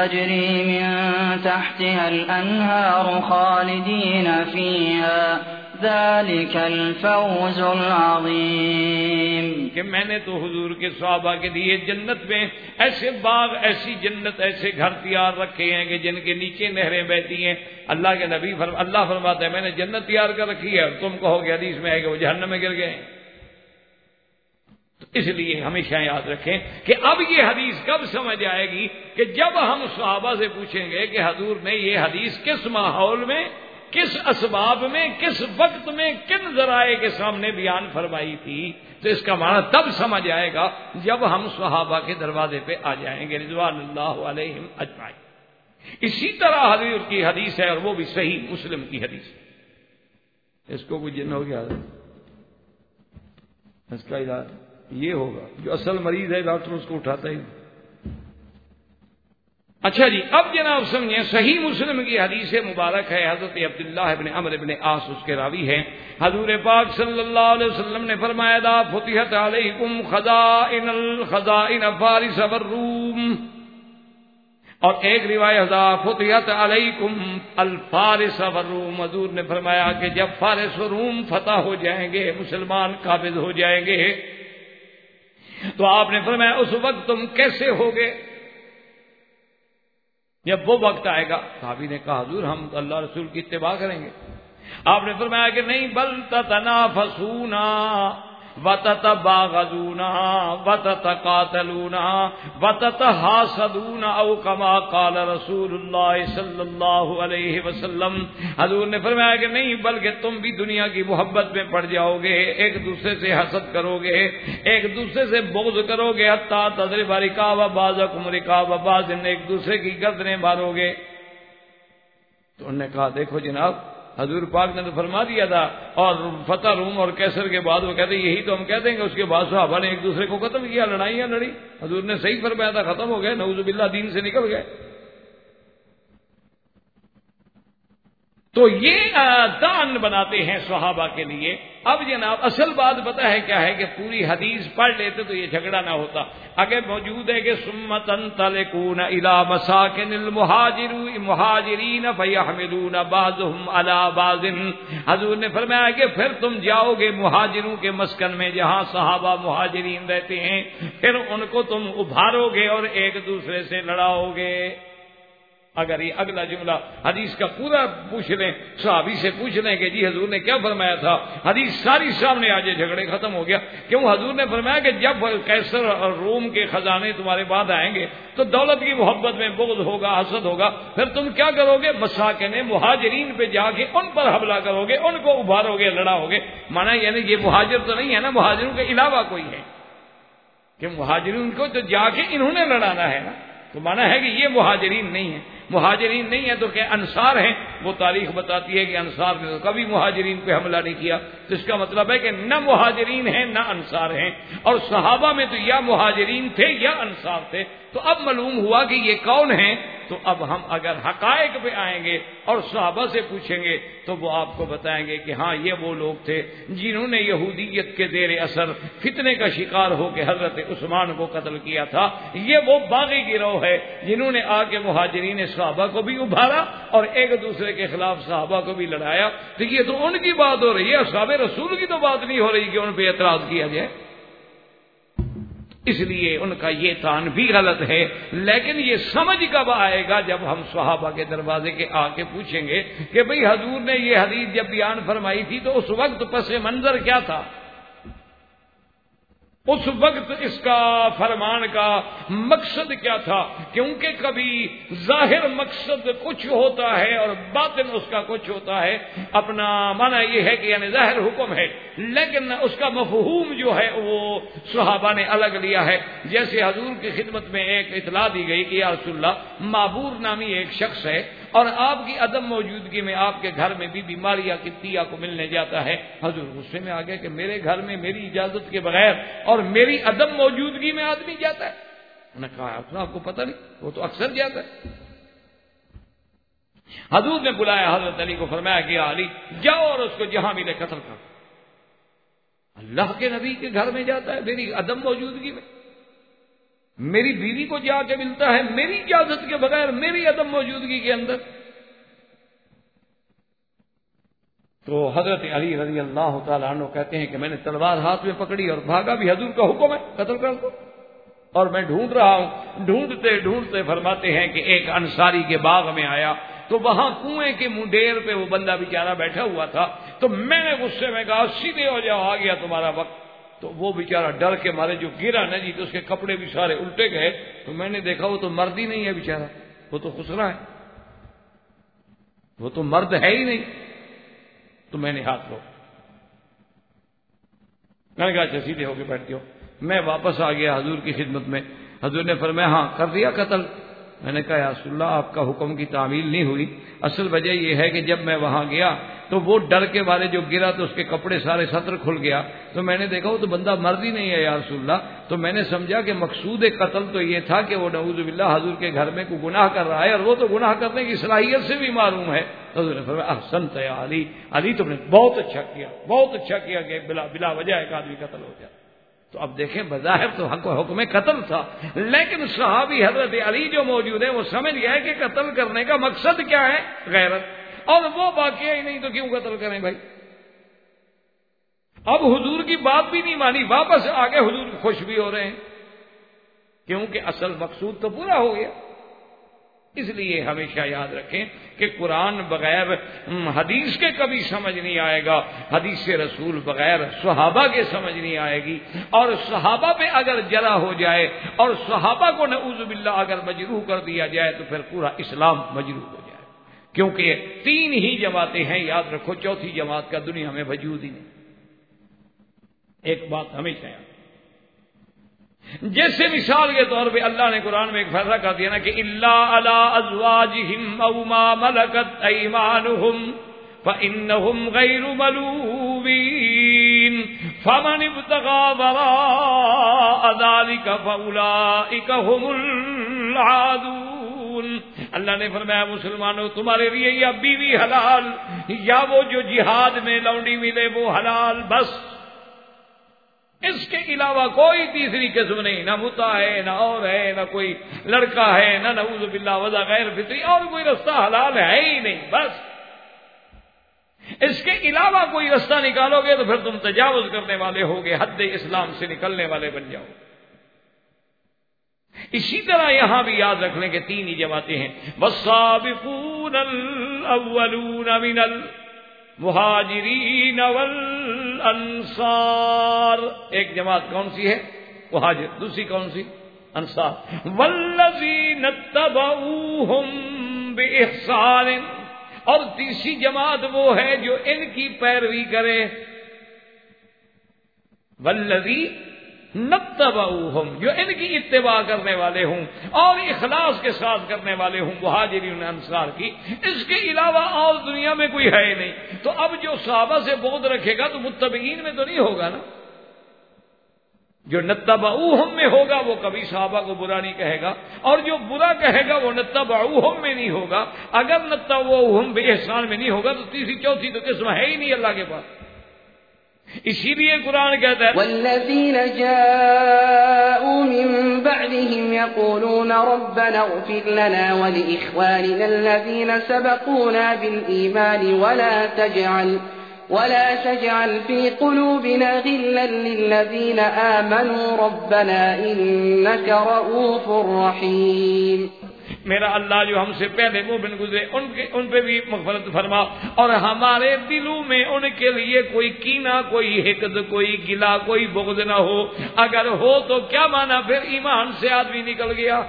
تجري من تحتها الأنهار خالدين فيها ذلك الفوز العظیم، کہ میں نے تو حضور کے صحابہ کے لیے جنت میں ایسے باغ، ایسی جنت، ایسے گھر تیار رکھے ہیں کہ جن کے نیچے نہریں بہتی ہیں۔ اللہ کے نبی اللہ فرماتا ہے میں نے جنت تیار کر رکھی ہے، اور تم کہو کہ حدیث میں ہے کہ وہ جہنم میں گر گئے ہیں۔ تو اس لیے ہمیشہ یاد رکھیں کہ اب یہ حدیث کب سمجھ آئے گی کہ جب ہم صحابہ سے پوچھیں گے کہ حضور نے یہ حدیث کس ماحول میں، کس اسباب میں، کس وقت میں، کن ذرائع کے سامنے بیان فرمائی تھی، تو اس کا معنی تب سمجھ آئے گا جب ہم صحابہ کے دروازے پہ آ جائیں گے رضوان اللہ علیہم اجمعین۔ اسی طرح حضور کی حدیث ہے، اور وہ بھی صحیح مسلم کی حدیث ہے۔ اس کو کوئی جن ہو گیا، اس کا علاج یہ ہوگا، جو اصل مریض ہے ڈاکٹر اس کو اٹھاتا ہی نہیں۔ اچھا جی، اب جناب سمجھیں، صحیح مسلم کی حدیث مبارک ہے، حضرت عبداللہ ابن عمرو ابن عاص اس کے راوی ہیں۔ حضور پاک صلی اللہ علیہ وسلم نے فرمایا دا فتحت علیکم خزائن فارس والروم، اور ایک روایت دا فتحت علیکم الفارس والروم، حضور نے فرمایا کہ جب فارس و روم فتح ہو جائیں گے، مسلمان قابض ہو جائیں گے، تو آپ نے فرمایا اس وقت تم کیسے ہوگے؟ جب وہ وقت آئے گا، صحابی نے کہا حضور ہم اللہ رسول کی اتباع کریں گے۔ آپ نے فرمایا کہ نہیں، بل تتنافسون وتتباغضون وتتقاتلون وتتحاسدون او کما قال رسول اللہ صلی اللہ علیہ وسلم۔ حضور نے فرمایا کہ نہیں، بلکہ تم بھی دنیا کی محبت میں پڑ جاؤ گے، ایک دوسرے سے حسد کرو گے، ایک دوسرے سے بغض کرو گے، حتی تضرب رکاب بعضکم رکاب بعض، ایک دوسرے کی گردنیں مارو گے۔ تو انہوں نے کہا دیکھو جناب، حضور پاک نے تو فرما دیا تھا، اور فتح روم اور کیسر کے بعد وہ کہتے یہی تو ہم کہہ دیں گے، اس کے بعد صحابہ نے ایک دوسرے کو ختم کیا، لڑائیاں لڑی، حضور نے صحیح فرمایا تھا، ختم ہو گئے، نعوذ باللہ دین سے نکل گئے۔ تو یہ دان بناتے ہیں صحابہ کے لیے۔ اب جناب اصل بات پتہ ہے کیا ہے کہ پوری حدیث پڑھ لیتے تو یہ جھگڑا نہ ہوتا۔ اگر موجود ہے کہ سمتن تلکون الی مساکن المہاجرین فیحملون بعضهم علی بعض، حضور نے فرمایا کہ پھر تم جاؤ گے مہاجروں کے مسکن میں جہاں صحابہ مہاجرین رہتے ہیں، پھر ان کو تم ابھارو گے اور ایک دوسرے سے لڑاؤ گے۔ اگر یہ اگلا جملہ حدیث کا پورا پوچھ لیں، صحابی سے پوچھ لیں کہ جی حضور نے کیا فرمایا تھا، حدیث ساری سامنے آ جائے، جھگڑے ختم ہو گیا۔ کیوں؟ حضور نے فرمایا کہ جب کیسر اور روم کے خزانے تمہارے بعد آئیں گے تو دولت کی محبت میں بغض ہوگا، حسد ہوگا، پھر تم کیا کرو گے؟ مساکن مہاجرین پہ جا کے ان پر حملہ کرو گے، ان کو ابھارو گے، لڑاؤ گے۔ مانا یعنی یہ مہاجر تو نہیں ہے نا، مہاجروں کے علاوہ کوئی ہے، کہ مہاجرین کو تو جا کے انہوں نے لڑانا ہے نا، تو مانا ہے کہ یہ مہاجرین نہیں ہے۔ مہاجرین نہیں ہے تو کہ انصار ہیں، وہ تاریخ بتاتی ہے کہ انصار نے تو کبھی مہاجرین پہ حملہ نہیں کیا، تو اس کا مطلب ہے کہ نہ مہاجرین ہیں نہ انصار ہیں، اور صحابہ میں تو یا مہاجرین تھے یا انصار تھے۔ تو اب معلوم ہوا کہ یہ کون ہیں، تو اب ہم اگر حقائق پہ آئیں گے اور صحابہ سے پوچھیں گے تو وہ آپ کو بتائیں گے کہ ہاں یہ وہ لوگ تھے جنہوں نے یہودیت کے زیر اثر فتنے کا شکار ہو کے حضرت عثمان کو قتل کیا تھا، یہ وہ باغی گروہ ہے جنہوں نے آ کے مہاجرین صحابہ کو بھی ابھارا اور ایک دوسرے کے خلاف صحابہ کو بھی لڑایا۔ تو یہ تو ان کی بات ہو رہی ہے، اصحاب رسول کی تو بات نہیں ہو رہی کہ ان پہ اعتراض کیا جائے۔ اس لیے ان کا یہ طعن بھی غلط ہے، لیکن یہ سمجھ کب آئے گا؟ جب ہم صحابہ کے دروازے کے آ کے پوچھیں گے کہ بھئی حضور نے یہ حدیث جب بیان فرمائی تھی تو اس وقت پس منظر کیا تھا، اس وقت اس کا فرمان کا مقصد کیا تھا؟ کیونکہ کبھی ظاہر مقصد کچھ ہوتا ہے اور باطن اس کا کچھ ہوتا ہے۔ اپنا معنی یہ ہے کہ یعنی ظاہر حکم ہے لیکن اس کا مفہوم جو ہے وہ صحابہ نے الگ لیا ہے۔ جیسے حضور کی خدمت میں ایک اطلاع دی گئی کہ یا رسول اللہ، معبور نامی ایک شخص ہے اور آپ کی عدم موجودگی میں آپ کے گھر میں بھی بیماریاں کتیا کو ملنے جاتا ہے۔ حضور غصے میں آ گئے کہ میرے گھر میں میری اجازت کے بغیر اور میری عدم موجودگی میں آدمی جاتا ہے؟ انہوں نے کہا آپ کو پتہ نہیں، وہ تو اکثر جاتا ہے۔ حضور نے بلایا حضرت علی کو، فرمایا کہ علی جاؤ اور اس کو جہاں ملے قتل کرو۔ اللہ کے نبی کے گھر میں جاتا ہے میری عدم موجودگی میں، میری بیوی کو جا کے ملتا ہے میری اجازت کے بغیر، میری عدم موجودگی کے اندر۔ تو حضرت علی رضی اللہ تعالیٰ عنہ کہتے ہیں کہ میں نے تلوار ہاتھ میں پکڑی اور بھاگا بھی، حضور کا حکم ہے قتل کر دو، اور میں ڈھونڈ رہا ہوں، ڈھونڈتے ڈھونڈتے فرماتے ہیں کہ ایک انصاری کے باغ میں آیا تو وہاں کنویں کے منڈیر پہ وہ بندہ بیچارہ بیٹھا ہوا تھا، تو میں نے غصے میں کہا سیدھے ہو جاؤ، آ گیا تمہارا وقت۔ تو وہ بیچارہ ڈر کے مارے جو گرا نا جی، تو اس کے کپڑے بھی سارے الٹے گئے، تو میں نے دیکھا وہ تو مرد ہی نہیں ہے بیچارہ، وہ تو خسرا ہے، وہ تو مرد ہے ہی نہیں۔ تو میں نے ہاتھ روک، میں نے کہا اچھا سیدھے ہو کے بیٹھ جاؤ۔ میں واپس آ گیا حضور کی خدمت میں، حضور نے فرمایا ہاں کر دیا قتل۔ میں نے کہا یا رسول اللہ آپ کا حکم کی تعمیل نہیں ہوئی، اصل وجہ یہ ہے کہ جب میں وہاں گیا تو وہ ڈر کے مارے جو گرا تو اس کے کپڑے سارے سطر کھل گیا، تو میں نے دیکھا وہ تو بندہ مرد ہی نہیں ہے یا رسول اللہ۔ تو میں نے سمجھا کہ مقصود قتل تو یہ تھا کہ وہ نعوذ باللہ حضور کے گھر میں کوئی گناہ کر رہا ہے اور وہ تو گناہ کرنے کی صلاحیت سے بھی معلوم ہے۔ حضور نے فرمایا احسنت یا علی، علی تم نے بہت اچھا کیا، بہت اچھا کیا کہ بلا وجہ ایک آدمی قتل ہو جائے۔ تو اب دیکھیں بظاہر تو حق و حکم قتل تھا، لیکن صحابی حضرت علی جو موجود ہے وہ سمجھ گیا ہے کہ قتل کرنے کا مقصد کیا ہے، غیرت، اور وہ واقعہ ہی نہیں تو کیوں قتل کریں بھائی۔ اب حضور کی بات بھی نہیں مانی، واپس آگے حضور خوش بھی ہو رہے ہیں کیونکہ اصل مقصود تو پورا ہو گیا۔ اس لیے ہمیشہ یاد رکھیں کہ قرآن بغیر حدیث کے کبھی سمجھ نہیں آئے گا، حدیث رسول بغیر صحابہ کے سمجھ نہیں آئے گی، اور صحابہ پہ اگر جلا ہو جائے اور صحابہ کو نعوذ باللہ اگر مجروح کر دیا جائے تو پھر پورا اسلام مجروح ہو جائے، کیونکہ تین ہی جماعتیں ہیں، یاد رکھو چوتھی جماعت کا دنیا میں وجود ہی نہیں۔ ایک بات ہمیشہ یاد، جیسے مثال کے طور پہ اللہ نے قرآن میں ایک فیصلہ کر دیا نا کہ الا علی ازواجہم او ما ملکت ایمانہم فانہم غیر ملومین فمن ابتغى وراء ذلك فاولئک هم العادون۔ اللہ نے فرمایا مسلمانوں تمہارے لیے یا بیوی حلال یا وہ جو جہاد میں لونڈی ملے وہ حلال، بس اس کے علاوہ کوئی تیسری قسم نہیں، نہ متا ہے نہ اور ہے نہ کوئی لڑکا ہے نہ نعوذ باللہ وضع غیر فطری، اور کوئی رستہ حلال ہے ہی نہیں، بس اس کے علاوہ کوئی رستہ نکالو گے تو پھر تم تجاوز کرنے والے ہوگے، حد اسلام سے نکلنے والے بن جاؤ۔ اسی طرح یہاں بھی یاد رکھ لیں کہ تین ہی جماعتیں ہیں، والسابقون الاولون من مہاجرین والانصار، ایک جماعت کون سی ہے؟ مہاجر، دوسری کون سی؟ انصار، والذین اتبعوہم باحسان، اور تیسری جماعت وہ ہے جو ان کی پیروی کرے، والذین نتبعوہم، جو ان کی اتباع کرنے والے ہوں اور اخلاص کے ساتھ کرنے والے ہوں مہاجرین انصار کی، اس کے علاوہ اور دنیا میں کوئی ہے نہیں۔ تو اب جو صحابہ سے بغض رکھے گا تو متبعین میں تو نہیں ہوگا نا، جو نتبعوہم میں ہوگا وہ کبھی صحابہ کو برا نہیں کہے گا، اور جو برا کہے گا وہ نتبعوہم میں نہیں ہوگا۔ اگر نتبعوہم باحسان میں نہیں ہوگا تو تیسری چوتھی تو قسم ہے ہی نہیں اللہ کے پاس۔ اسی لیے قرآن کہتا ہے والذین جاءوا من بعدهم يقولون ربنا اغفر لنا ولإخواننا الذين سبقونا بالإيمان ولا تجعل في قلوبنا غلا للذين آمنوا ربنا إنك رؤوف رحيم۔ میرا اللہ جو ہم سے پہلے مومن گزرے ان پہ بھی مغفرت فرما، اور ہمارے دلوں میں ان کے لیے کوئی کینہ، کوئی حقد، کوئی گلا، کوئی بغض نہ ہو، اگر ہو تو کیا مانا پھر ایمان سے آدمی نکل گیا۔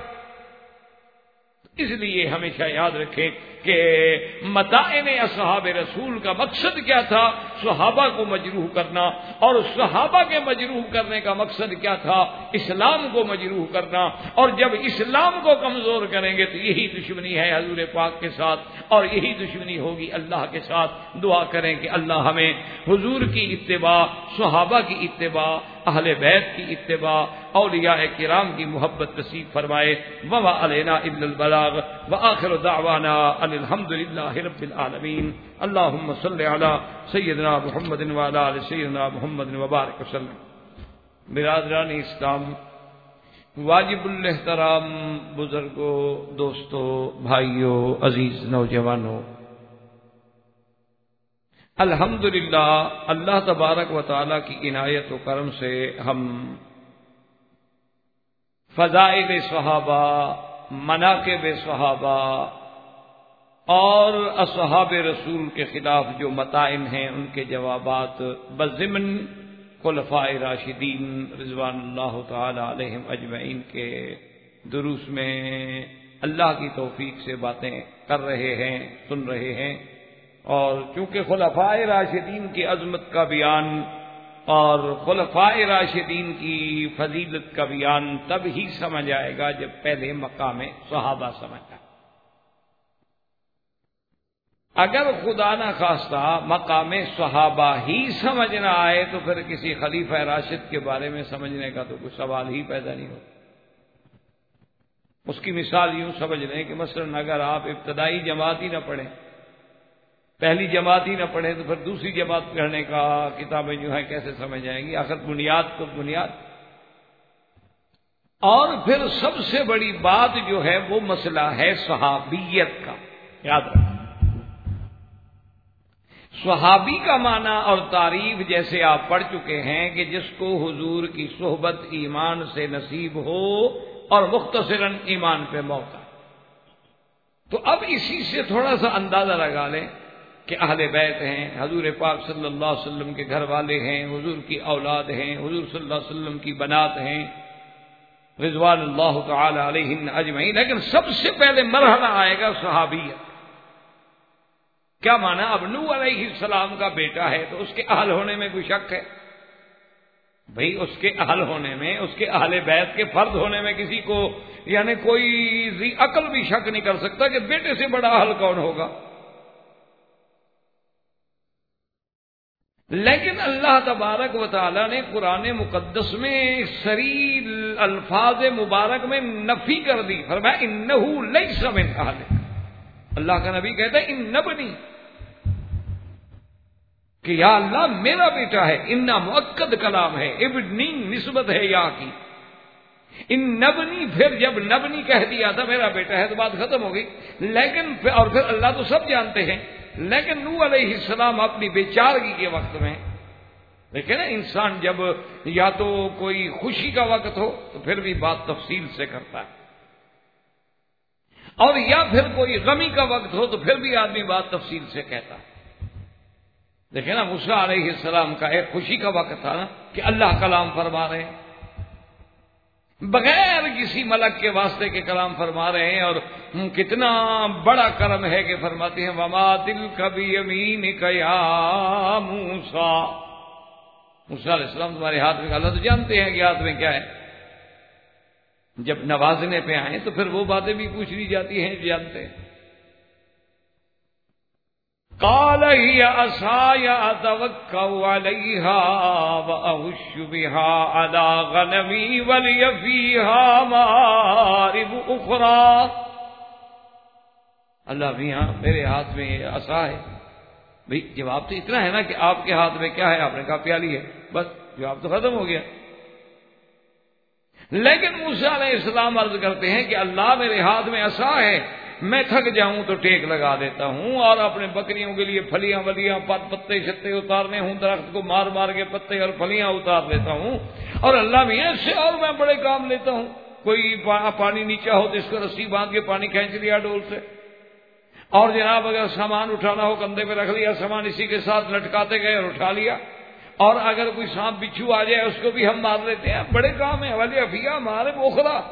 اس لیے ہمیشہ یاد رکھیں کہ مدائن اصحاب رسول کا مقصد کیا تھا؟ صحابہ کو مجروح کرنا، اور صحابہ کے مجروح کرنے کا مقصد کیا تھا؟ اسلام کو مجروح کرنا، اور جب اسلام کو کمزور کریں گے تو یہی دشمنی ہے حضور پاک کے ساتھ، اور یہی دشمنی ہوگی اللہ کے ساتھ۔ دعا کریں کہ اللہ ہمیں حضور کی اتباع، صحابہ کی اتباع، اہل بیت کی اتباع، اولیاء کرام کی محبت نصیب فرمائے۔ وما علینا الا البلاغ، وآخر دعوانا ان الحمد للہ رب العالمین۔ اللہم صلی علی سیدنا محمد وعلی آل سیدنا محمد وبارک وسلم۔ برادران اسلام، واجب الاحترام بزرگوں، دوستوں، بھائیوں، عزیز نوجوانوں، الحمدللہ اللہ تبارک و تعالی کی عنایت و کرم سے ہم فضائل صحابہ، مناقب صحابہ اور اصحاب رسول کے خلاف جو مطائن ہیں ان کے جوابات بضمن خلفاء راشدین رضوان اللہ تعالی علیہم اجمعین کے دروس میں اللہ کی توفیق سے باتیں کر رہے ہیں، سن رہے ہیں۔ اور چونکہ خلفاء راشدین کی عظمت کا بیان اور خلفاء راشدین کی فضیلت کا بیان تب ہی سمجھ آئے گا جب پہلے مقام صحابہ سمجھ آئے۔ اگر خدا نہ خواستہ مقام صحابہ ہی سمجھ نہ آئے تو پھر کسی خلیفہ راشد کے بارے میں سمجھنے کا تو کوئی سوال ہی پیدا نہیں ہوتا۔ اس کی مثال یوں سمجھ لیں کہ مثلا اگر آپ ابتدائی جماعت ہی نہ پڑھیں، پہلی جماعت ہی نہ پڑھیں تو پھر دوسری جماعت پڑھنے کا کتابیں جو ہیں کیسے سمجھ آئیں گی؟ آخر بنیاد تو بنیاد۔ اور پھر سب سے بڑی بات جو ہے وہ مسئلہ ہے صحابیت کا، یاد رکھیں۔ صحابی کا معنی اور تعریف جیسے آپ پڑھ چکے ہیں کہ جس کو حضور کی صحبت ایمان سے نصیب ہو اور مختصراً ایمان پہ موت آئے۔ تو اب اسی سے تھوڑا سا اندازہ لگا لیں کہ اہل بیت ہیں، حضور پاک صلی اللہ علیہ وسلم کے گھر والے ہیں، حضور کی اولاد ہیں، حضور صلی اللہ علیہ وسلم کی بنات ہیں رضوان اللہ تعالی علیہم اجمعین۔ لیکن سب سے پہلے مرحلہ آئے گا صحابیت۔ کیا معنی؟ اب نوح علیہ السلام کا بیٹا ہے تو اس کے اہل ہونے میں کوئی شک ہے؟ بھئی اس کے اہل ہونے میں، اس کے اہل بیت کے فرد ہونے میں کسی کو یعنی کوئی ذی عقل بھی شک نہیں کر سکتا کہ بیٹے سے بڑا اہل کون ہوگا۔ لیکن اللہ تبارک و تعالی نے قرآن مقدس میں صریح الفاظ مبارک میں نفی کر دی، فرمایا انہ لیس من اہلک۔ اللہ کا نبی کہتا ہے ان نبنی، کہ یا اللہ میرا بیٹا ہے۔ انا مؤکد کلام ہے، ابنی نسبت ہے یا کی، ان نبنی، پھر جب نبنی کہہ دیا تھا میرا بیٹا ہے تو بات ختم ہو گئی۔ لیکن اور پھر اللہ تو سب جانتے ہیں، لیکن نوح علیہ السلام اپنی بیچارگی کے وقت میں دیکھیں نا، انسان جب یا تو کوئی خوشی کا وقت ہو تو پھر بھی بات تفصیل سے کرتا ہے، اور یا پھر کوئی غمی کا وقت ہو تو پھر بھی آدمی بات تفصیل سے کہتا ہے۔ دیکھیں نا موسیٰ علیہ السلام کا ایک خوشی کا وقت تھا نا کہ اللہ کلام فرما رہے ہیں، بغیر کسی ملک کے واسطے کے کلام فرما رہے ہیں، اور کتنا بڑا کرم ہے کہ فرماتے ہیں وما تلک بیمینک یا موسیٰ۔ موسیٰ علیہ السلام تمہارے ہاتھ میں، اللہ تو جانتے ہیں کہ ہاتھ میں کیا ہے۔ جب نوازنے پہ آئیں تو پھر وہ باتیں بھی پوچھ لی جاتی ہیں جانتے ہیں۔ قال هي عصاي اتوكل عليها واهش بها على غنمي ولي فيها مآرب اخرى۔ اللہ میاں میرے ہاتھ میں یہ عصا ہے۔ بھئی جواب تو اتنا ہے نا کہ آپ کے ہاتھ میں کیا ہے؟ آپ نے کہا پیالی ہے، بس جواب تو ختم ہو گیا۔ لیکن موسیٰ علیہ السلام عرض کرتے ہیں کہ اللہ میرے ہاتھ میں عصا ہے، میں تھک جاؤں تو ٹیک لگا دیتا ہوں، اور اپنے بکریوں کے لیے پھلیاں ولیاں پتے شتے اتارنے ہوں، درخت کو مار مار کے پتے اور پھلیاں اتار دیتا ہوں، اور اللہ میاں اس سے اور میں بڑے کام لیتا ہوں۔ کوئی پانی نیچا ہو تو اس کو رسی باندھ کے پانی کھینچ لیا ڈول سے، اور جناب اگر سامان اٹھانا ہو کندھے پہ رکھ لیا، سامان اسی کے ساتھ لٹکاتے گئے اور اٹھا لیا، اور اگر کوئی سانپ بچھو آ جائے اس کو بھی ہم مار لیتے ہیں، بڑے کام ہیں، ولی افیہ مارے بوخرا۔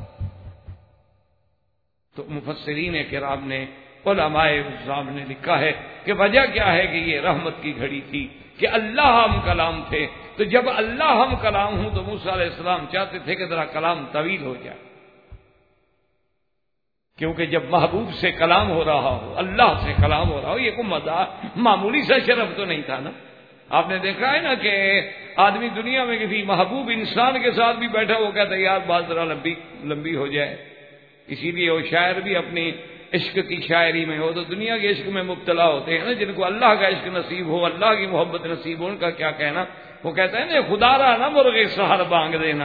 تو مفسرین کرام نے، علماء اسلام نے لکھا ہے کہ وجہ کیا ہے کہ یہ رحمت کی گھڑی تھی کہ اللہ ہم کلام تھے، تو جب اللہ ہم کلام ہوں تو موسیٰ علیہ السلام چاہتے تھے کہ ذرا کلام طویل ہو جائے، کیونکہ جب محبوب سے کلام ہو رہا ہو، اللہ سے کلام ہو رہا ہو، یہ کوئی مزاح معمولی سا شرف تو نہیں تھا نا۔ آپ نے دیکھا ہے نا کہ آدمی دنیا میں کسی محبوب انسان کے ساتھ بھی بیٹھا ہو کہتا ہے یار بات ذرا لمبی ہو جائے، اسی لیے وہ شاعر بھی اپنی عشق کی شاعری میں ہو تو دنیا کے عشق میں مبتلا ہوتے ہیں نا، جن کو اللہ کا عشق نصیب ہو، اللہ کی محبت نصیب ہو، ان کا کیا کہنا؟ وہ کہتا ہے نا خدا را نہ مرغے سحر بانگ دینا،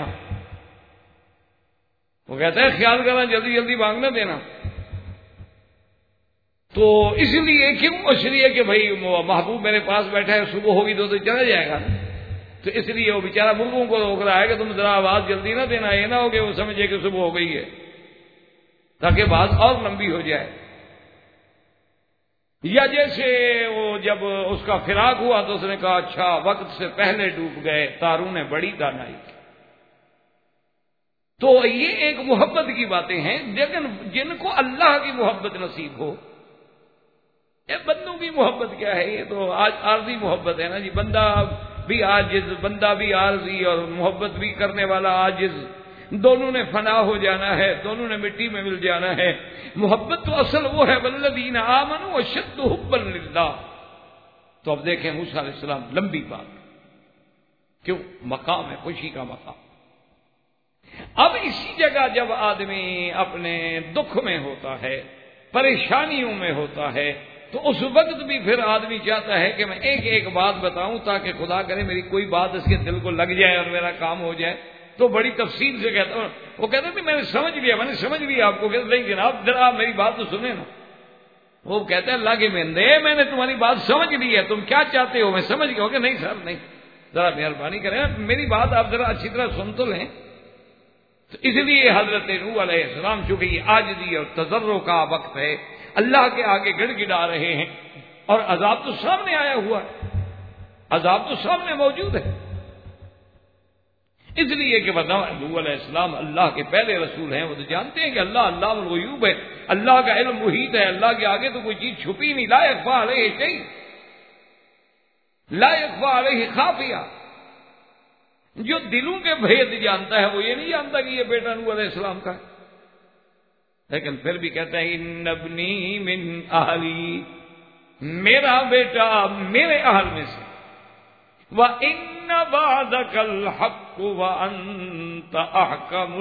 وہ کہتا ہے خیال کرنا جلدی جلدی بانگ نہ دینا۔ تو اس لیے کیوں؟ اس لیے کہ بھائی محبوب میرے پاس بیٹھا ہے، صبح ہوگی تو چلا جائے گا، تو اس لیے وہ بیچارہ مرغوں کو روک رہا ہے کہ تم ذرا آواز جلدی نہ دینا، یہ نہ ہو کہ وہ سمجھے کہ صبح ہو گئی ہے، تاکہ بات اور لمبی ہو جائے۔ یا جیسے وہ جب اس کا فراق ہوا تو اس نے کہا اچھا وقت سے پہلے ڈوب گئے، تاروں نے بڑی دانائی کی۔ تو یہ ایک محبت کی باتیں ہیں، لیکن جن کو اللہ کی محبت نصیب ہو، یہ بندوں کی محبت کیا ہے؟ یہ تو آج عارضی محبت ہے نا جی، بندہ بھی عاجز، بندہ بھی عارضی، اور محبت بھی کرنے والا عاجز، دونوں نے فنا ہو جانا ہے، دونوں نے مٹی میں مل جانا ہے۔ محبت تو اصل وہ ہے والذین آمنوا اشد حبا للہ۔ تو اب دیکھیں موسیٰ علیہ السلام، لمبی بات، کیوں؟ مقام ہے، خوشی کا مقام۔ اب اسی جگہ جب آدمی اپنے دکھ میں ہوتا ہے، پریشانیوں میں ہوتا ہے، تو اس وقت بھی پھر آدمی چاہتا ہے کہ میں ایک ایک بات بتاؤں تاکہ خدا کرے میری کوئی بات اس کے دل کو لگ جائے اور میرا کام ہو جائے۔ تو بڑی تفصیل سے کہتا ہوں، وہ کہتا ہے میں نے سمجھ لیا آپ کو، کہتے نہیں جناب ذرا میری بات تو سنیں نا۔ وہ کہتے ہیں اللہ کے بندے میں نے تمہاری بات سمجھ لی ہے، تم کیا چاہتے ہو میں سمجھ گیا ہوں کہ نہیں سر نہیں، ذرا مہربانی کریں میری بات آپ ذرا اچھی طرح سن تو لیں۔ تو اس لیے حضرت نوح علیہ السلام چونکہ یہ عاجزی اور تضرع کا وقت ہے، اللہ کے آگے گڑ گڑا رہے ہیں، اور عذاب تو سامنے آیا ہوا ہے، عذاب تو سامنے موجود ہے، اس لیے کہ نوح علیہ السلام اللہ کے پہلے رسول ہیں، وہ تو جانتے ہیں کہ اللہ علام الغیوب ہے، اللہ کا علم محیط ہے، اللہ کے آگے تو کوئی چیز چھپی نہیں، لا یخفی علیہ شیء، لا یخفی علیہ خافیہ۔ جو دلوں کے بھید جانتا ہے وہ یہ نہیں جانتا کہ یہ بیٹا نوح علیہ السلام کا ہے، لیکن پھر بھی کہتا ہے ان ابنی من اہلی، میرا بیٹا میرے اہل میں سے، وَإِنَّ وَعْدَكَ الْحَقُّ وَأَنْتَ أَحْكَمُ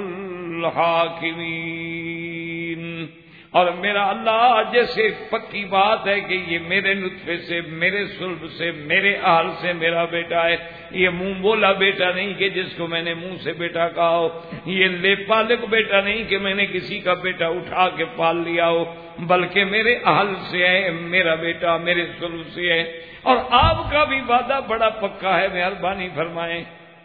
الْحَاكِمِينَ، اور میرا اللہ جیسے پکی بات ہے کہ یہ میرے نطفے سے، میرے صلب سے، میرے اہل سے میرا بیٹا ہے، یہ منہ بولا بیٹا نہیں کہ جس کو میں نے منہ سے بیٹا کہا ہو، یہ لے پالک بیٹا نہیں کہ میں نے کسی کا بیٹا اٹھا کے پال لیا ہو، بلکہ میرے اہل سے ہے میرا بیٹا، میرے صلب سے ہے، اور آپ کا بھی وعدہ بڑا پکا ہے، مہربانی فرمائیں۔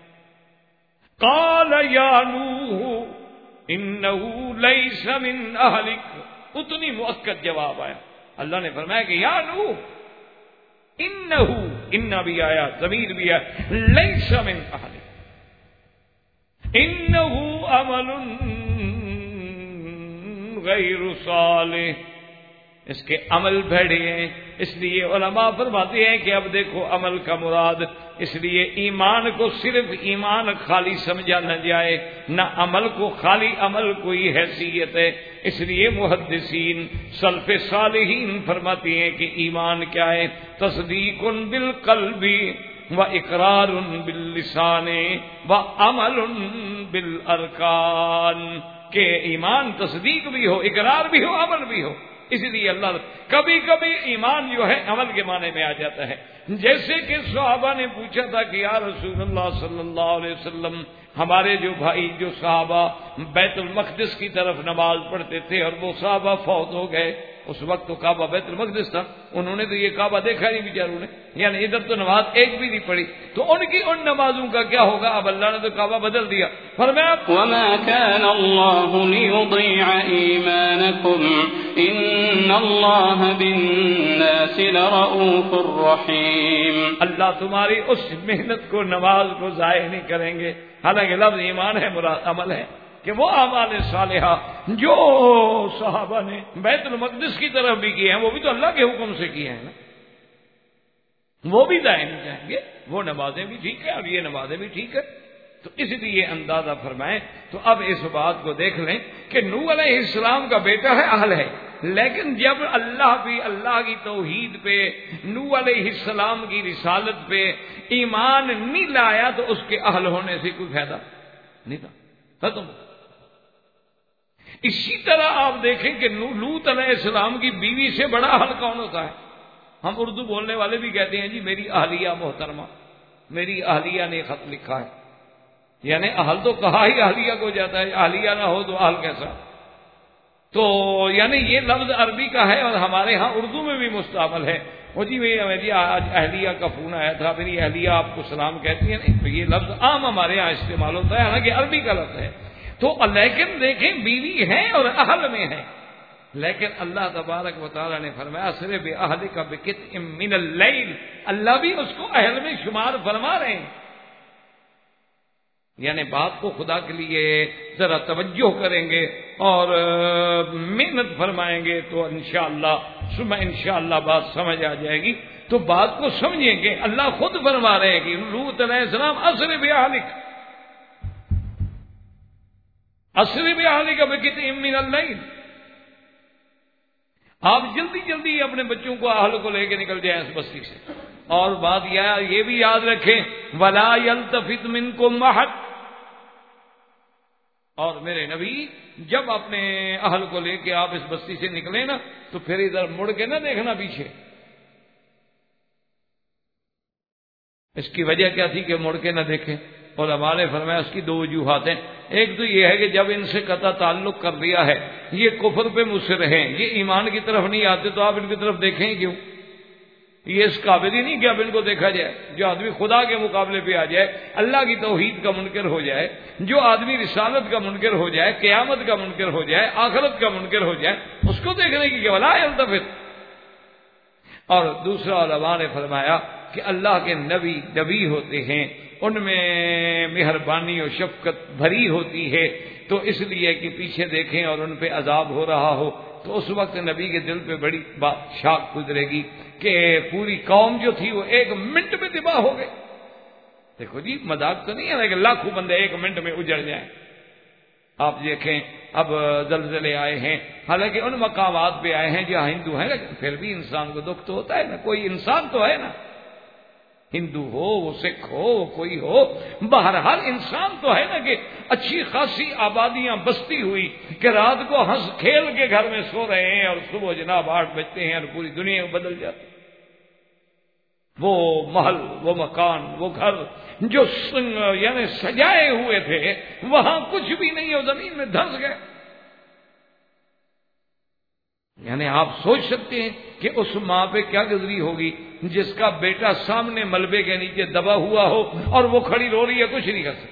قال یا نوح انہ لیس من اہلک، اتنی مؤکد جواب آیا، اللہ نے فرمایا کہ یا نوح انہ، انہ بھی آیا، ضمیر بھی آیا، لیس من اہلک انہ عمل غیر صالح، اس کے عمل بھڑے ہیں، اس لیے علماء فرماتے ہیں کہ اب دیکھو عمل کا مراد، اس لیے ایمان کو صرف ایمان خالی سمجھا نہ جائے، نہ عمل کو خالی عمل کوئی حیثیت ہے، اس لیے محدثین سلف صالحین فرماتے ہیں کہ ایمان کیا ہے؟ تصدیق بالقلب و اقرار باللسان و عمل بالارکان، کہ ایمان تصدیق بھی ہو، اقرار بھی ہو، عمل بھی ہو۔ اس لیے اللہ کبھی کبھی ایمان جو ہے عمل کے معنی میں آ جاتا ہے، جیسے کہ صحابہ نے پوچھا تھا کہ یا رسول اللہ صلی اللہ علیہ وسلم، ہمارے جو بھائی جو صحابہ بیت المقدس کی طرف نماز پڑھتے تھے اور وہ صحابہ فوت ہو گئے، اس وقت تو کعبہ بیت المقدس تھا، انہوں نے تو یہ کعبہ دیکھا نہیں بیچاروں نے، یعنی ادھر تو نماز ایک بھی نہیں پڑھی، تو ان کی ان نمازوں کا کیا ہوگا؟ اب اللہ نے تو کعبہ بدل دیا، فرمایا وما كان الله ليضيع إيمانكم إن الله بالناس لرؤوف رحيم، اللہ تمہاری اس محنت کو، نماز کو ضائع نہیں کریں گے، حالانکہ لفظ ایمان ہے، مراد عمل ہے، کہ وہ اعمال صالحہ جو صحابہ نے بیت المقدس کی طرف بھی کیے ہیں وہ بھی تو اللہ کے حکم سے کیے ہیں نا، وہ بھی ضائع نہیں جائیں گے، وہ نمازیں بھی ٹھیک ہے اور یہ نمازیں بھی ٹھیک ہے۔ تو اس لیے اندازہ فرمائیں، تو اب اس بات کو دیکھ لیں کہ نوح علیہ السلام کا بیٹا ہے، اہل ہے، لیکن جب اللہ بھی اللہ کی توحید پہ، نوح علیہ السلام کی رسالت پہ ایمان نہیں لایا تو اس کے اہل ہونے سے کوئی فائدہ نہیں تھا، ختم۔ اسی طرح آپ دیکھیں کہ لوط علیہ السلام کی بیوی سے بڑا اہل کون ہوتا ہے؟ ہم اردو بولنے والے بھی کہتے ہیں جی میری اہلیہ محترمہ، میری اہلیہ نے خط لکھا ہے، یعنی اہل تو کہا ہی اہلیہ کو جاتا ہے، اہلیہ نہ ہو تو اہل کیسا؟ تو یعنی یہ لفظ عربی کا ہے اور ہمارے ہاں اردو میں بھی مستعمل ہے. وہ جی میری آج اہلیہ کا فون آیا تھا، میری اہلیہ آپ کو سلام کہتی ہے. نہیں، تو یہ لفظ عام ہمارے یہاں استعمال ہوتا ہے، حالانکہ عربی کا لفظ ہے. تو لیکن دیکھیں بیوی ہے اور اہل میں ہے، لیکن اللہ تبارک و تعالیٰ نے فرمایا اسر بأہلک بقطع من اللیل، اللہ بھی اس کو اہل میں شمار فرما رہے ہیں. یعنی بات کو خدا کے لیے ذرا توجہ کریں گے اور محنت فرمائیں گے تو انشاءاللہ انشاءاللہ بات سمجھ آ جائے گی. تو بات کو سمجھیں گے، اللہ خود فرما رہے ہیں کہ لوط علیہ السلام اسر بأہلک، اسر بأہلک بقطع من اللیل. آپ جلدی جلدی اپنے بچوں کو اہل کو لے کے نکل جائیں اس بستی سے. اور بات یہ بھی یاد رکھیں وَلَا يَلْتَفِتْ مِنْكُمْ أَحَدٌ، اور میرے نبی جب اپنے اہل کو لے کے آپ اس بستی سے نکلیں نا تو پھر ادھر مڑ کے نہ دیکھنا پیچھے. اس کی وجہ کیا تھی کہ مڑ کے نہ دیکھیں؟ اور ہمارے فرمایا اس کی دو وجوہات ہیں. ایک تو یہ ہے کہ جب ان سے قطع تعلق کر دیا ہے، یہ کفر پہ مصر ہیں، یہ ایمان کی طرف نہیں آتے، تو آپ ان کی طرف دیکھیں ہی کیوں؟ یہ اس قابل ہی نہیں کہ اب ان کو دیکھا جائے. جو آدمی خدا کے مقابلے پہ آ جائے، اللہ کی توحید کا منکر ہو جائے، جو آدمی رسالت کا منکر ہو جائے، قیامت کا منکر ہو جائے، آخرت کا منکر ہو جائے، اس کو دیکھنے کی ولا یلتفت. اور دوسرا علماء نے فرمایا کہ اللہ کے نبی ہوتے ہیں، ان میں مہربانی اور شفقت بھری ہوتی ہے، تو اس لیے کہ پیچھے دیکھیں اور ان پہ عذاب ہو رہا ہو تو اس وقت نبی کے دل پہ بڑی شاک گزرے گی کہ پوری قوم جو تھی وہ ایک منٹ میں تباہ ہو گئی. دیکھو جی مذاق تو نہیں ہے کہ لاکھوں بندے ایک منٹ میں اجڑ جائیں. آپ دیکھیں اب زلزلے آئے ہیں، حالانکہ ان مقامات پہ آئے ہیں جہاں ہندو ہیں، لیکن پھر بھی انسان کو دکھ تو ہوتا ہے نا، کوئی انسان تو ہے نا، ہندو ہو وہ سکھ ہو وہ کوئی ہو، بہرحال انسان تو ہے نا کہ اچھی خاصی آبادیاں بستی ہوئی کہ رات کو ہنس کھیل کے گھر میں سو رہے ہیں اور صبح جناب 8 بجتے ہیں اور پوری دنیا بدل جاتی. وہ محل، وہ مکان، وہ گھر جو یعنی سجائے ہوئے تھے وہاں کچھ بھی نہیں، وہ زمین میں دھنس گئے. یعنی آپ سوچ سکتے ہیں کہ اس ماں پہ کیا گزری ہوگی جس کا بیٹا سامنے ملبے کے نیچے دبا ہوا ہو اور وہ کھڑی رو رہی ہے، کچھ نہیں کر سکتی.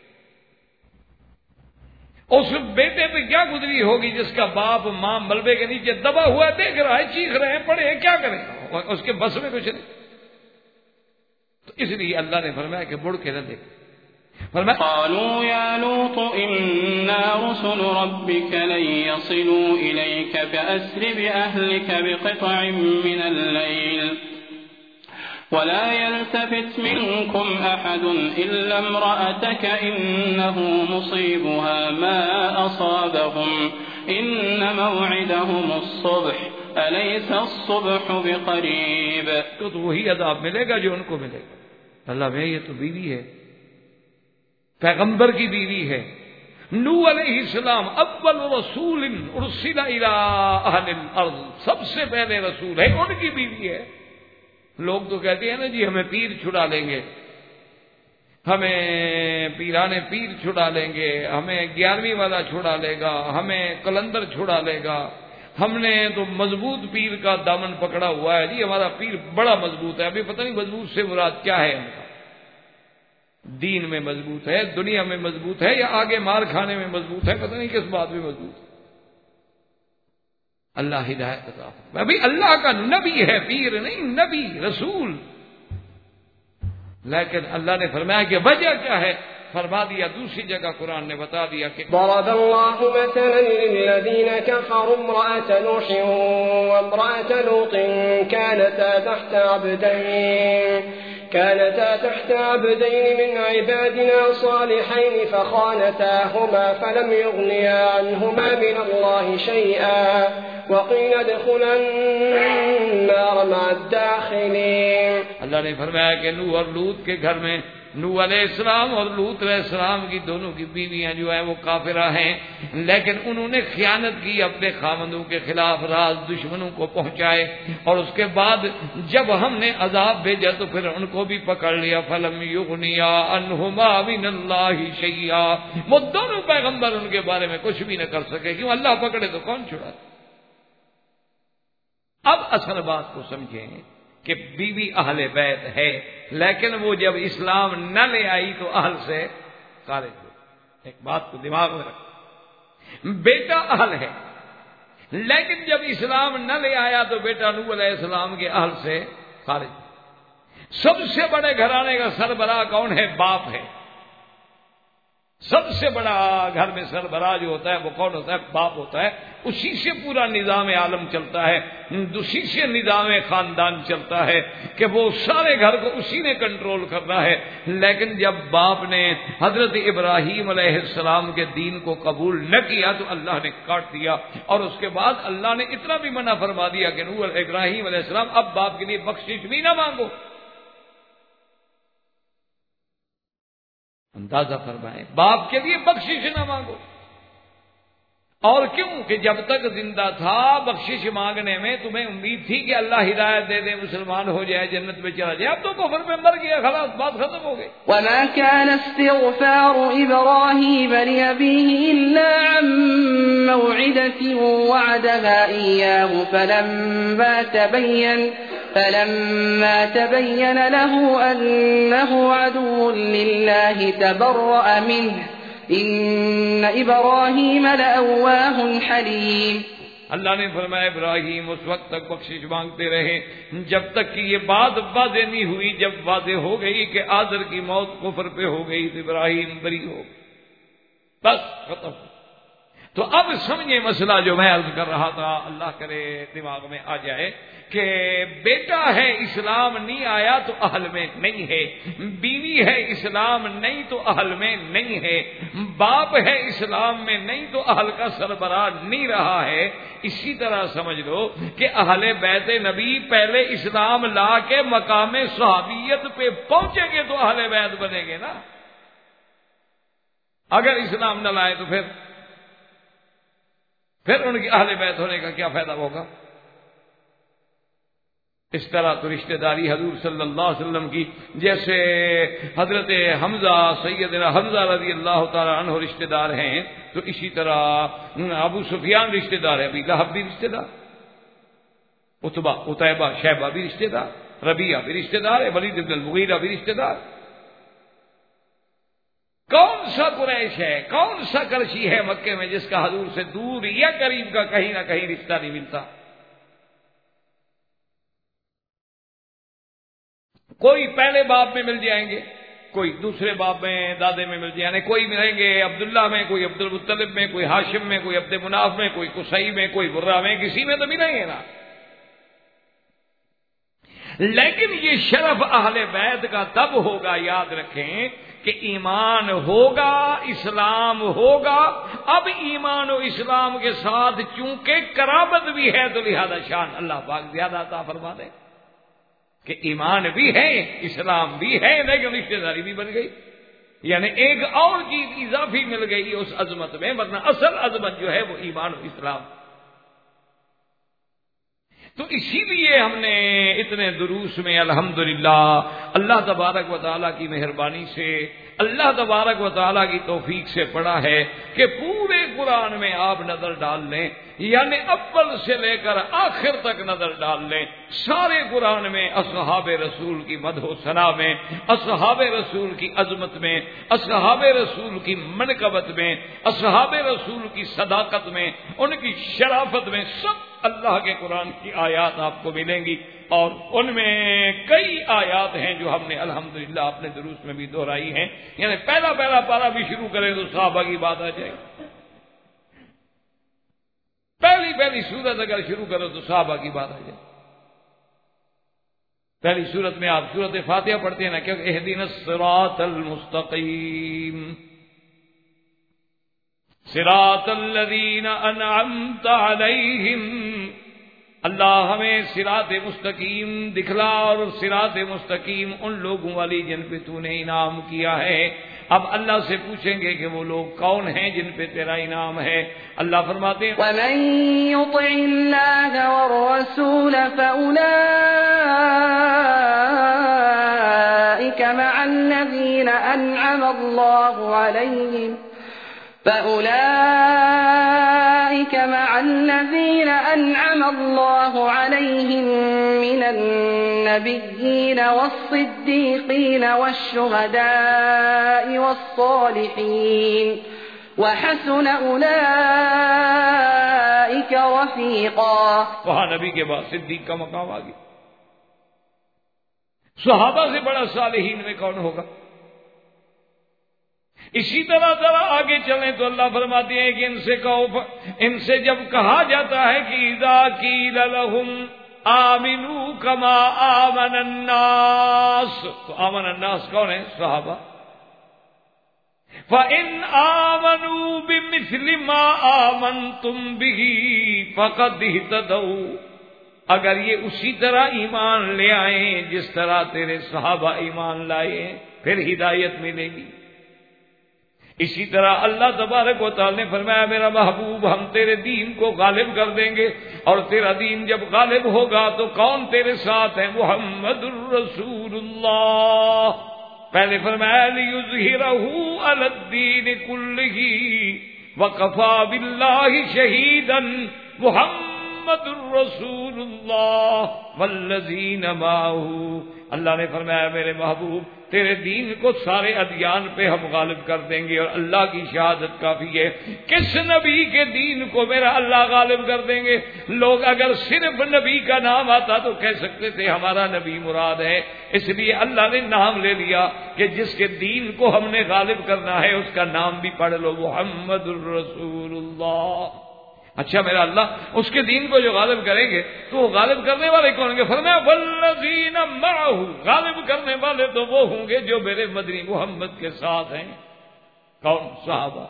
اس بیٹے پہ کیا گزری ہوگی جس کا باپ ماں ملبے کے نیچے دبا ہوا ہے، دیکھ رہا ہے، چیخ رہے ہیں، پڑے ہیں، کیا کریں؟ اس کے بس میں کچھ نہیں. تو اس لیے اللہ نے فرمایا کہ مڑ کے نہ دیکھ. قالوا يا لوط إنا رسل ربك لن يصلوا إليك فأسر بأهلك بقطع من الليل ولا يلتفت منكم أحد إلا امرأتك إنه مصيبها ما أصابهم إن موعدهم الصبح أليس الصبح بقريب. تو وہی عذاب ملے گا جو ان کو ملے گا. اللہ میں یہ تو بیوی ہے، پیغمبر کی بیوی ہے. نوح علیہ السلام اول رسول ارسل الى اہل الارض، سب سے پہلے رسول ہے، ان کی بیوی ہے. لوگ تو کہتے ہیں نا جی ہمیں پیر چھڑا لیں گے، ہمیں پیرانے پیر چھڑا لیں گے، ہمیں 11ویں والا چھڑا لے گا، ہمیں کلندر چھڑا لے گا، ہم نے تو مضبوط پیر کا دامن پکڑا ہوا ہے جی، ہمارا پیر بڑا مضبوط ہے. ابھی پتہ نہیں مضبوط سے مراد کیا ہے ان کا، دین میں مضبوط ہے، دنیا میں مضبوط ہے، یا آگے مار کھانے میں مضبوط ہے، پتہ نہیں کس بات میں مضبوط ہے. اللہ ہدایت عطا فرمائے. ابھی اللہ کا نبی ہے، پیر نہیں، نبی رسول. لیکن اللہ نے فرمایا کہ وجہ کیا ہے، فرما دیا دوسری جگہ قرآن نے بتا دیا کہ ضرب الله مثلا للذين كفروا امرأة نوح وامرأة لوط كانتا تحت عبدين من عبادنا صالحين فخانتاهما فلم يغنيا عنهما من الله شيئا وقيل ادخلا النار مع الداخلين. اللہ نے فرمایا کہ نوح اور لوط کے گھر میں نوح علیہ السلام اور لوط علیہ السلام کی دونوں کی بیویاں جو ہیں وہ کافرہ ہیں، لیکن انہوں نے خیانت کی، اپنے خامندوں کے خلاف راز دشمنوں کو پہنچائے، اور اس کے بعد جب ہم نے عذاب بھیجا تو پھر ان کو بھی پکڑ لیا۔ فلم یغنیا عنہما من اللہ شیئا، وہ دونوں پیغمبر ان کے بارے میں کچھ بھی نہ کر سکے، کیوں اللہ پکڑے تو کون چھڑا۔ اب اصل بات کو سمجھیں کہ بیوی اہل بیت ہے، لیکن وہ جب اسلام نہ لے آئی تو اہل سے خارج ہو۔ ایک بات کو دماغ میں رکھو، بیٹا اہل ہے، لیکن جب اسلام نہ لے آیا تو بیٹا نوح علیہ السلام کے اہل سے خارج ہو۔ سب سے بڑے گھرانے کا سربراہ کون ہے؟ باپ ہے۔ سب سے بڑا گھر میں سربراہ جو ہوتا ہے وہ کون ہوتا ہے؟ باپ ہوتا ہے۔ اسی سے پورا نظام عالم چلتا ہے، اسی سے نظام خاندان چلتا ہے کہ وہ سارے گھر کو اسی نے کنٹرول کرنا ہے۔ لیکن جب باپ نے حضرت ابراہیم علیہ السلام کے دین کو قبول نہ کیا تو اللہ نے کاٹ دیا، اور اس کے بعد اللہ نے اتنا بھی منع فرما دیا کہ نوح ابراہیم علیہ السلام اب باپ کے لیے بخشش بھی نہ مانگو۔ اندازہ فرمائیں، باپ کے لیے بخشش نہ مانگو۔ اور کیوں کہ جب تک زندہ تھا بخشش مانگنے میں تمہیں امید تھی کہ اللہ ہدایت دے دے، مسلمان ہو جائے، جنت میں چلا جائے۔ اب تو کفر میں مر گیا، خلاص بات ختم ہو گئی۔ وما كان استغفار إبراهيم لأبيه إلا عن موعدة وعدها إياه فلما تبين له أنه عدو لله تبرأ منه إن إبراهيم لأواه حليم۔ اللہ نے فرمایا ابراہیم اس وقت تک بخشش مانگتے رہے جب تک کہ یہ بات واضح نہیں ہوئی۔ جب واضح ہو گئی کہ آذر کی موت کفر پہ ہو گئی تو ابراہیم بری ہو، بس ختم۔ تو اب سمجھیں مسئلہ جو میں عرض کر رہا تھا، اللہ کرے دماغ میں آ جائے کہ بیٹا ہے اسلام نہیں آیا تو اہل میں نہیں ہے، بیوی ہے اسلام نہیں تو اہل میں نہیں ہے، باپ ہے اسلام میں نہیں تو اہل کا سربراہ نہیں رہا ہے۔ اسی طرح سمجھ لو کہ اہل بیت نبی پہلے اسلام لا کے مقام صحابیت پہ پہنچیں گے تو اہل بیت بنیں گے نا۔ اگر اسلام نہ لائے تو پھر ان کی اہل بیت ہونے کا کیا فائدہ ہوگا؟ اس طرح تو رشتہ داری حضور صلی اللہ علیہ وسلم کی، جیسے حضرت حمزہ سیدنا حمزہ رضی اللہ تعالی عنہ رشتہ دار ہیں، تو اسی طرح ابو سفیان رشتہ دار ہے، ابی لہب بھی رشتہ دار، عتبہ عتیبہ شیبہ بھی رشتہ دار، ربیعہ بھی رشتہ دار ہے، ولید بن المغیرہ بھی رشتہ دار۔ کون سا قریش ہے، کون سا کرشی ہے مکے میں جس کا حضور سے دور یا قریب کا کہیں نہ کہیں رشتہ نہیں ملتا؟ کوئی پہلے باب میں مل جائیں گے، کوئی دوسرے باب میں دادے میں مل جائیں گے، کوئی ملیں گے عبداللہ میں، کوئی عبد المطلب میں، کوئی ہاشم میں، کوئی عبد مناف میں، کوئی قصی میں، کوئی برہ میں، کسی میں تو ملیں گے نا۔ لیکن یہ شرف اہل بیت کا تب ہوگا، یاد رکھیں، کہ ایمان ہوگا، اسلام ہوگا۔ اب ایمان و اسلام کے ساتھ چونکہ قرابت بھی ہے تو لہذا شان اللہ پاک زیادہ عطا فرما دے کہ ایمان بھی ہے، اسلام بھی ہے، لیکن رشتہ داری بھی بن گئی، یعنی ایک اور چیز اضافی مل گئی اس عظمت میں، ورنہ اصل عظمت جو ہے وہ ایمان و اسلام۔ تو اسی لیے ہم نے اتنے دروس میں الحمدللہ اللہ تبارک و تعالیٰ کی مہربانی سے، اللہ تبارک و تعالیٰ کی توفیق سے پڑھا ہے کہ پورے قرآن میں آپ نظر ڈال لیں، یعنی اول سے لے کر آخر تک نظر ڈال لیں، سارے قرآن میں اصحاب رسول کی مدح و ثنا میں، اصحاب رسول کی عظمت میں، اصحاب رسول کی منقبت میں، اصحاب رسول کی صداقت میں، ان کی شرافت میں، سب اللہ کے قرآن کی آیات آپ کو ملیں گی، اور ان میں کئی آیات ہیں جو ہم نے الحمدللہ اپنے دروس میں بھی دہرائی ہیں۔ یعنی پہلا پارا بھی شروع کریں تو صحابہ کی بات آ جائے، پہلی سورت اگر شروع کرو تو صحابہ کی بات آ جائے۔ پہلی سورت میں آپ سورت فاتحہ پڑھتے ہیں نا، کہ اہدنا الصراط المستقیم صراط الذین انعمت علیہم اللہ ہمیں صراط مستقیم دکھلا، اور صراط مستقیم ان لوگوں والی جن پہ تو نے انعام کیا ہے۔ اب اللہ سے پوچھیں گے کہ وہ لوگ کون ہیں جن پہ تیرا انعام ہے؟ اللہ فرماتے ہیں وَمَن يُطِعِ اللَّهَ وَالرَّسُولَ فَأُولَٰئِكَ مَعَ الَّذِينَ أَنْعَمَ اللَّهُ عَلَيْهِم مِّنَ النَّبِيِّينَ وَالصِّدِّيقِينَ وَالشُّهَدَاءِ وَالصَّالِحِينَ وَحَسُنَ أُولَٰئِكَ رَفِيقًا۔ وہاں نبی کے بعد صدیق کا مقام آ گیا۔ صحابہ سے بڑا صالحین میں کون ہوگا؟ اسی طرح ذرا آگے چلیں تو اللہ فرماتے ہیں کہ ان سے جب کہا جاتا ہے کہ اذا قیل لهم آمنوا کما آمن الناس، تو آمن الناس کون ہے؟ صحابہ۔ فَإِنْ آمَنُوا بِمِثْلِ مَا آمَنْتُمْ بِهِ فَقَدْ اهْتَدَوْا، اگر یہ اسی طرح ایمان لے آئیں جس طرح تیرے صحابہ ایمان لائے پھر ہدایت ملے گی۔ اسی طرح اللہ تبارک و تعالی نے فرمایا میرا محبوب ہم تیرے دین کو غالب کر دیں گے، اور تیرا دین جب غالب ہوگا تو کون تیرے ساتھ ہے؟ محمد الرسول اللہ۔ پہلے فرمایا لِيُظْهِرَهُ عَلَى الدِّينِ كُلِّهِ وَكَفَى بِاللَّهِ شَهِيدًا محمد الرسول اللہ والذین معه۔ اللہ نے فرمایا میرے محبوب تیرے دین کو سارے ادیان پہ ہم غالب کر دیں گے، اور اللہ کی شہادت کافی ہے۔ کس نبی کے دین کو میرا اللہ غالب کر دیں گے؟ لوگ اگر صرف نبی کا نام آتا تو کہہ سکتے تھے ہمارا نبی مراد ہے، اس لیے اللہ نے نام لے لیا کہ جس کے دین کو ہم نے غالب کرنا ہے اس کا نام بھی پڑھ لو، محمد الرسول اللہ۔ اچھا میرا اللہ اس کے دین کو جو غالب کریں گے تو وہ غالب کرنے والے کون ہوں گے؟ فرمایا والذین معہ، غالب کرنے والے تو وہ ہوں گے جو میرے مدنی محمد کے ساتھ ہیں۔ کون؟ صحابہ۔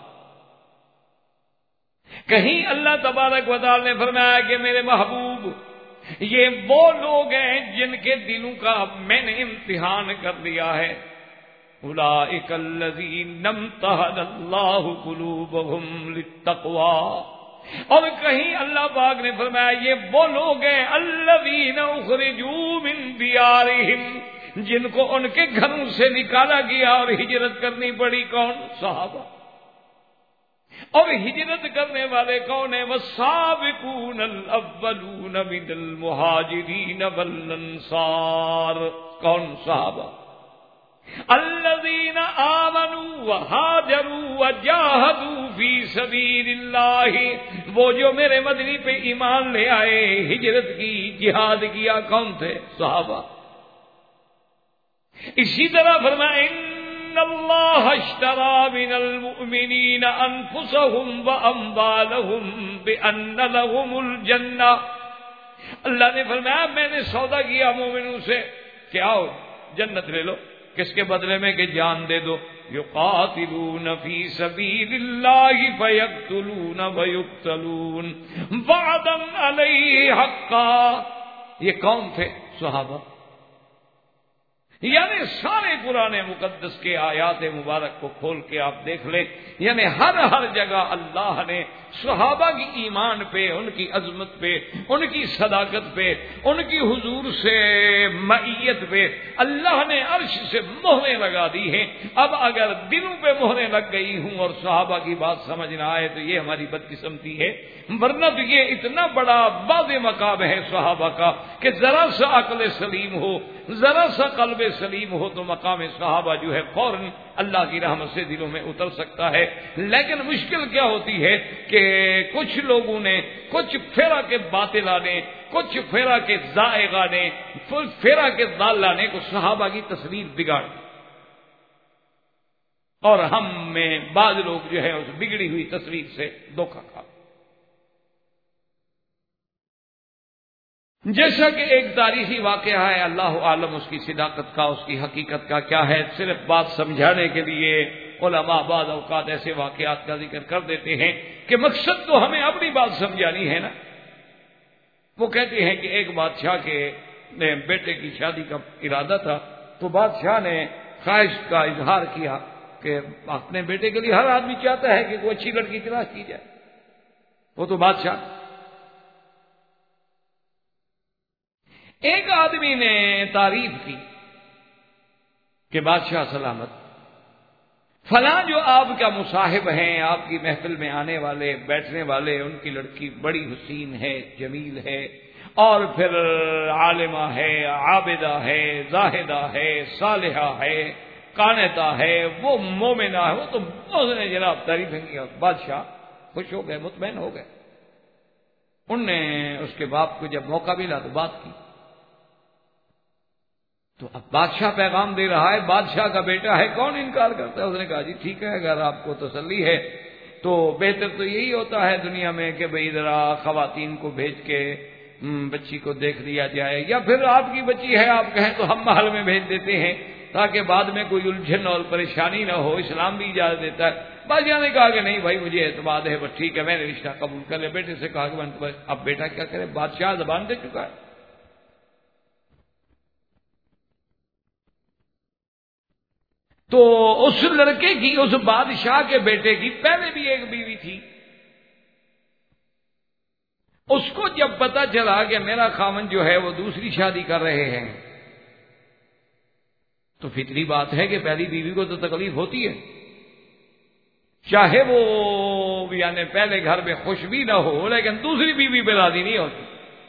کہیں اللہ تبارک و تعالی نے فرمایا کہ میرے محبوب یہ وہ لوگ ہیں جن کے دلوں کا میں نے امتحان کر لیا ہے، اولئک الذین امتحن اللہ قلوبہم للتقوی، اور کہیں اللہ پاک نے فرمایا یہ وہ لوگ ہیں الذین اخرجوا من دیارہم، جن کو ان کے گھروں سے نکالا گیا اور ہجرت کرنی پڑی۔ کون؟ صحابہ۔ اور ہجرت کرنے والے کون ہیں؟ والسابقون الاولون من المہاجرین والانصار۔ کون؟ صحابہ۔ الذین آمنوا وہاجروا وجاہدوا فی سبیل اللہ، وہ جو میرے مدنی پہ ایمان لے آئے، ہجرت کی، جہاد کیا، کون تھے؟ صحابہ۔ اسی طرح فرمایا ان اللہ اشتری من المؤمنین انفسہم واموالہم بان لہم الجنہ، اللہ نے فرمایا میں نے سودا کیا مومنوں سے کہ آؤ جنت لے لو، کس کے بدلے میں کہ جان دے دو، یقاتلون فی سبیل اللہ فیقتلون ویقتلون وعدا علیہ حقا۔ یہ کون تھے؟ صحابہ۔ یعنی سارے قرآن مقدس کے آیات مبارک کو کھول کے آپ دیکھ لیں، یعنی ہر جگہ اللہ نے صحابہ کی ایمان پہ، ان کی عظمت پہ، ان کی صداقت پہ، ان کی حضور سے معیت پہ اللہ نے عرش سے مہریں لگا دی ہیں۔ اب اگر دلوں پہ مہریں لگ گئی ہوں اور صحابہ کی بات سمجھ نہ آئے تو یہ ہماری بدقسمتی ہے، ورنہ تو یہ اتنا بڑا واضح مقام ہے صحابہ کا کہ ذرا سا عقل سلیم ہو، ذرا سا قلب سلیم ہو تو مقام صحابہ جو ہے فوراً اللہ کی رحمت سے دلوں میں اتر سکتا ہے۔ لیکن مشکل کیا ہوتی ہے کہ کچھ لوگوں نے کچھ پھیرا کے باطل آنے، کچھ پھیرا کے زائغ آنے، پھیرا کے ضال لانے کو صحابہ کی تصویر بگاڑ، اور ہم میں بعض لوگ جو ہے اس بگڑی ہوئی تصویر سے دھوکہ کھا۔ جیسا کہ ایک تاریخی واقعہ ہے، اللہ عالم اس کی صداقت کا، اس کی حقیقت کا کیا ہے، صرف بات سمجھانے کے لیے علماء بعض اوقات ایسے واقعات کا ذکر کر دیتے ہیں کہ مقصد تو ہمیں اپنی بات سمجھانی ہے نا، وہ کہتے ہیں کہ ایک بادشاہ کے بیٹے کی شادی کا ارادہ تھا، تو بادشاہ نے خواہش کا اظہار کیا کہ اپنے بیٹے کے لیے ہر آدمی چاہتا ہے کہ کوئی اچھی لڑکی تلاش کی جائے. وہ تو بادشاہ. ایک آدمی نے تعریف کی کہ بادشاہ سلامت، فلاں جو آپ کا مصاحب ہیں، آپ کی محفل میں آنے والے بیٹھنے والے، ان کی لڑکی بڑی حسین ہے، جمیل ہے، اور پھر عالمہ ہے، عابدہ ہے، زاہدہ ہے، صالحہ ہے، قانتہ ہے، وہ مومنہ ہے. وہ تو بہت نے جناب تعریفیں کی. بادشاہ خوش ہو گئے، مطمئن ہو گئے. ان نے اس کے باپ کو جب موقع ملا تو بات کی. تو اب بادشاہ پیغام دے رہا ہے، بادشاہ کا بیٹا ہے، کون انکار کرتا ہے؟ اس نے کہا جی ٹھیک ہے، اگر آپ کو تسلی ہے تو بہتر تو یہی ہوتا ہے دنیا میں کہ بھئی ذرا خواتین کو بھیج کے بچی کو دیکھ لیا جائے، یا پھر آپ کی بچی ہے آپ کہیں تو ہم محل میں بھیج دیتے ہیں تاکہ بعد میں کوئی الجھن اور پریشانی نہ ہو. اسلام بھی اجازت دیتا ہے. بادشاہ نے کہا کہ نہیں بھائی مجھے اعتماد ہے، بس ٹھیک ہے میں نے رشتہ قبول کر لیا. بیٹے سے کہا کہ اب بیٹا کیا کرے، بادشاہ زبان دے چکا ہے. تو اس لڑکے کی، اس بادشاہ کے بیٹے کی پہلے بھی ایک بیوی تھی. اس کو جب پتا چلا کہ میرا خاوند جو ہے وہ دوسری شادی کر رہے ہیں، تو فطری بات ہے کہ پہلی بیوی کو تو تکلیف ہوتی ہے، چاہے وہ یعنی پہلے گھر میں خوش بھی نہ ہو، لیکن دوسری بیوی پہ راضی نہیں ہوتی.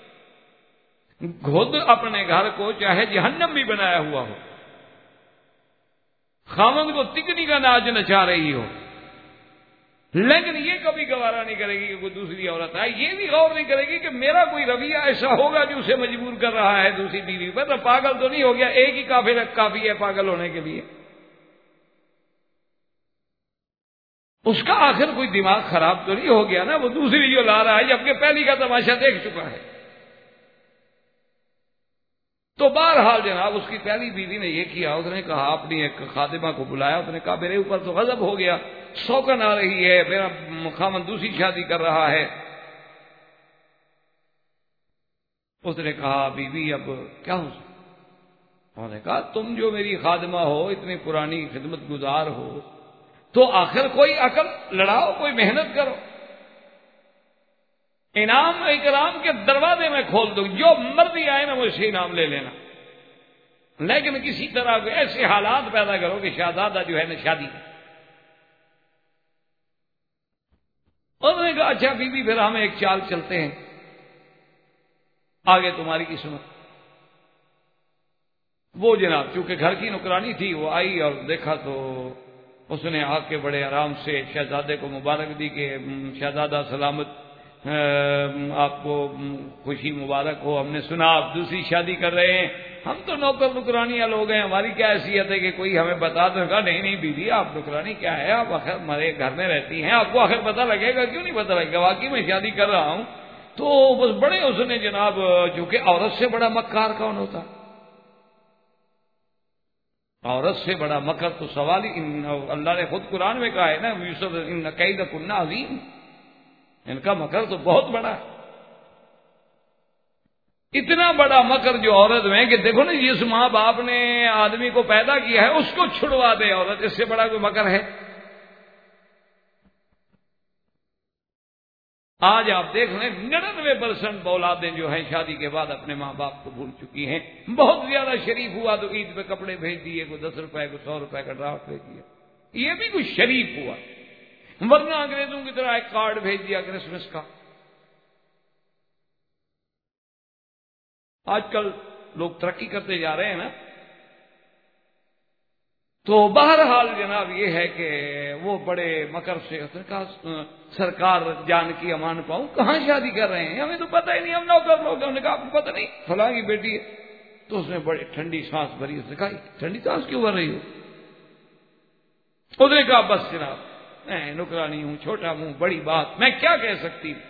خود اپنے گھر کو چاہے جہنم بھی بنایا ہوا ہو، خاوند کو تکنی کا ناچ نچا رہی ہو، لیکن یہ کبھی گوارا نہیں کرے گی کہ کوئی دوسری عورت آئے. یہ بھی غور نہیں کرے گی کہ میرا کوئی رویہ ایسا ہوگا جو اسے مجبور کر رہا ہے دوسری بیوی پر. تو پاگل تو نہیں ہو گیا؟ ایک ہی کافی ہے پاگل ہونے کے لیے. اس کا آخر کوئی دماغ خراب تو نہیں ہو گیا نا؟ وہ دوسری جو لا رہا ہے جبکہ پہلی کا تماشا دیکھ چکا ہے. تو بہرحال جناب اس کی پہلی بیوی نے یہ کیا، اس نے کہا اپنی ایک خادمہ کو بلایا، اس نے کہا میرے اوپر تو غضب ہو گیا، سوکن آ رہی ہے، میرا خاوند دوسری شادی کر رہا ہے. اس نے کہا بیوی اب کیا ہو سکتا؟ انہوں نے کہا تم جو میری خادمہ ہو، اتنی پرانی خدمت گزار ہو، تو آخر کوئی عقل لڑاؤ، کوئی محنت کرو. انعام اکرام کے دروازے میں کھول دوں، جو مرضی آئے نا مجھ سے انعام لے لینا، لیکن کسی طرح کے ایسے حالات پیدا کرو کہ شہزادہ جو ہے نا شادی. انہوں نے کہا اچھا بیوی پھر ہم ایک چال چلتے ہیں، آگے تمہاری قسمت. وہ جناب چونکہ گھر کی نوکرانی تھی، وہ آئی اور دیکھا تو اس نے آ کے بڑے آرام سے شہزادے کو مبارک دی کہ شہزادہ سلامت، آپ کو خوشی مبارک ہو، ہم نے سنا آپ دوسری شادی کر رہے ہیں، ہم تو نوکر نکرانیاں لوگ ہیں، ہماری کیا حیثیت ہے کہ کوئی ہمیں بتا دے. کہا نہیں نہیں بیوی آپ نکرانی کیا ہے، آپ آخر ہمارے گھر میں رہتی ہیں، آپ کو آخر پتہ لگے گا. کیوں نہیں پتہ لگے گا، واقعی میں شادی کر رہا ہوں. تو بس بڑے اس نے جناب، چونکہ عورت سے بڑا مکار کون ہوتا؟ عورت سے بڑا مکر تو سوال ہی، اللہ نے خود قرآن میں کہا ہے نا یوسف ان کیدکن عظیم، ان کا مکر تو بہت بڑا ہے. اتنا بڑا مکر جو عورت میں کہ دیکھو نا جس ماں باپ نے آدمی کو پیدا کیا ہے اس کو چھڑوا دے عورت، اس سے بڑا کوئی مکر ہے؟ آج آپ دیکھ لیں 99% اولادیں جو ہیں شادی کے بعد اپنے ماں باپ کو بھول چکی ہیں. بہت زیادہ شریف ہوا تو عید پہ کپڑے بھیج دیے، کوئی 10 روپے کو 100 روپے کا ڈرافٹ بھیج دیا، یہ بھی کوئی شریف ہوا. ورنہ انگریزوں کی طرح ایک کارڈ بھیج دیا کرسمس کا. آج کل لوگ ترقی کرتے جا رہے ہیں نا. تو بہرحال جناب یہ ہے کہ وہ بڑے مکر سے اس نے کہا سرکار جان کی امان پاؤں، کہاں شادی کر رہے ہیں، ہمیں تو پتہ ہی نہیں، ہم نوکر لوگ. انہوں نے کہا آپ کو پتہ نہیں فلاں کی بیٹی ہے. تو اس نے بڑی ٹھنڈی سانس بھری. اس نے کہا ٹھنڈی سانس کیوں بھر رہی ہو؟ اس نے کہا بس جناب میں نکرانی ہوں، چھوٹا ہوں، بڑی بات میں کیا کہہ سکتی ہوں.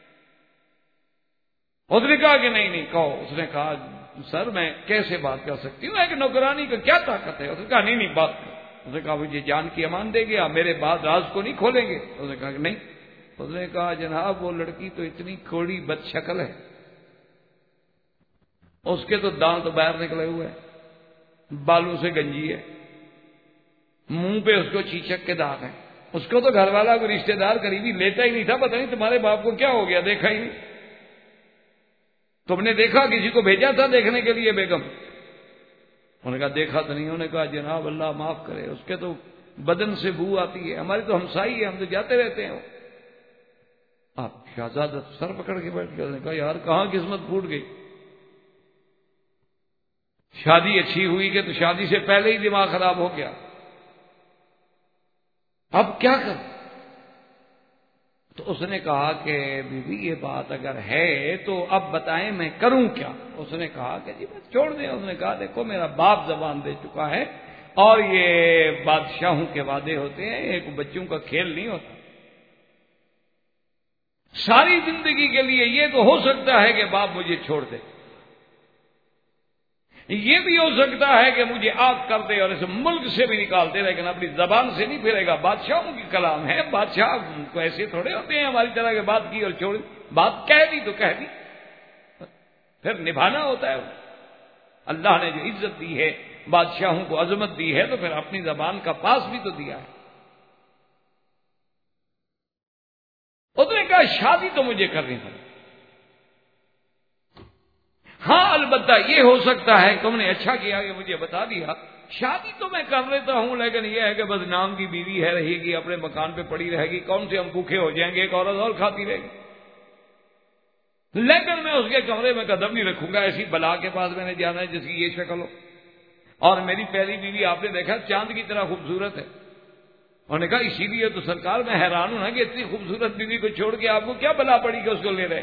اس نے کہا کہ نہیں کہو. اس نے کہا سر میں کیسے بات کر سکتی ہوں، ایک نوکرانی کا کیا طاقت ہے. اس نے کہا نہیں بات کرو. اس نے کہا مجھے جان کی امان دے گے، آپ میرے بعد راز کو نہیں کھولیں گے. اس نے کہا کہ نہیں. اس نے کہا جناب وہ لڑکی تو اتنی کوڑی بد شکل ہے اس کے تو دانت باہر نکلے ہوئے ہیں، بالوں سے گنجی ہے، منہ پہ اس کو چیچک کے داغ ہیں. اس کو تو گھر والا کوئی رشتہ دار قریبی لیتا ہی نہیں تھا. پتہ نہیں تمہارے باپ کو کیا ہو گیا، دیکھا ہی نہیں. تم نے دیکھا کسی کو بھیجا تھا دیکھنے کے لیے بیگم؟ انہوں نے کہا دیکھا تو نہیں. انہوں نے کہا جناب اللہ معاف کرے، اس کے تو بدن سے بو آتی ہے، ہماری تو ہمسائی ہے، ہم تو جاتے رہتے ہیں. آپ شہزادہ سر پکڑ کے بیٹھ گئے. کہا یار کہاں قسمت پھوٹ گئی. شادی اچھی ہوئی کہ تو شادی سے پہلے ہی دماغ خراب ہو گیا. اب کیا کر؟ تو اس نے کہا کہ بی بی یہ بات اگر ہے تو اب بتائیں میں کروں کیا؟ اس نے کہا کہ جی بس چھوڑ دیں. اس نے کہا دیکھو میرا باپ زبان دے چکا ہے اور یہ بادشاہوں کے وعدے ہوتے ہیں، ایک بچوں کا کھیل نہیں ہوتا. ساری زندگی کے لیے یہ تو ہو سکتا ہے کہ باپ مجھے چھوڑ دے، یہ بھی ہو سکتا ہے کہ مجھے آگ کر دے اور اس ملک سے بھی نکال دے، لیکن اپنی زبان سے نہیں پھرے گا. بادشاہوں کی کلام ہے، بادشاہ کو ایسے تھوڑے ہوتے ہیں ہماری طرح کے بات کی اور چھوڑ دی. بات کہہ دی تو کہہ دی، پھر نبھانا ہوتا ہے. اللہ نے جو عزت دی ہے، بادشاہوں کو عظمت دی ہے، تو پھر اپنی زبان کا پاس بھی تو دیا ہے. اس نے کہا شادی تو مجھے کرنی ہے. ہاں البتہ یہ ہو سکتا ہے، تم نے اچھا کیا کہ مجھے بتا دیا. شادی تو میں کر لیتا ہوں، لیکن یہ ہے کہ بس نام کی بیوی ہے، رہے گی اپنے مکان پہ پڑی رہے گی. کون سے ہم بھوکے ہو جائیں گے، ایک عورت اور کھاتی رہے گی. لیکن میں اس کے کمرے میں قدم نہیں رکھوں گا. ایسی بلا کے پاس میں نے جانا ہے جس کی یہ شکل ہو. اور میری پہلی بیوی آپ نے دیکھا چاند کی طرح خوبصورت ہے. انہوں نے کہا اسی لیے تو سرکار میں حیران ہوں نا کہ اتنی خوبصورت بیوی کو چھوڑ کے آپ کو کیا بلا پڑی کہ اس کو لے رہے.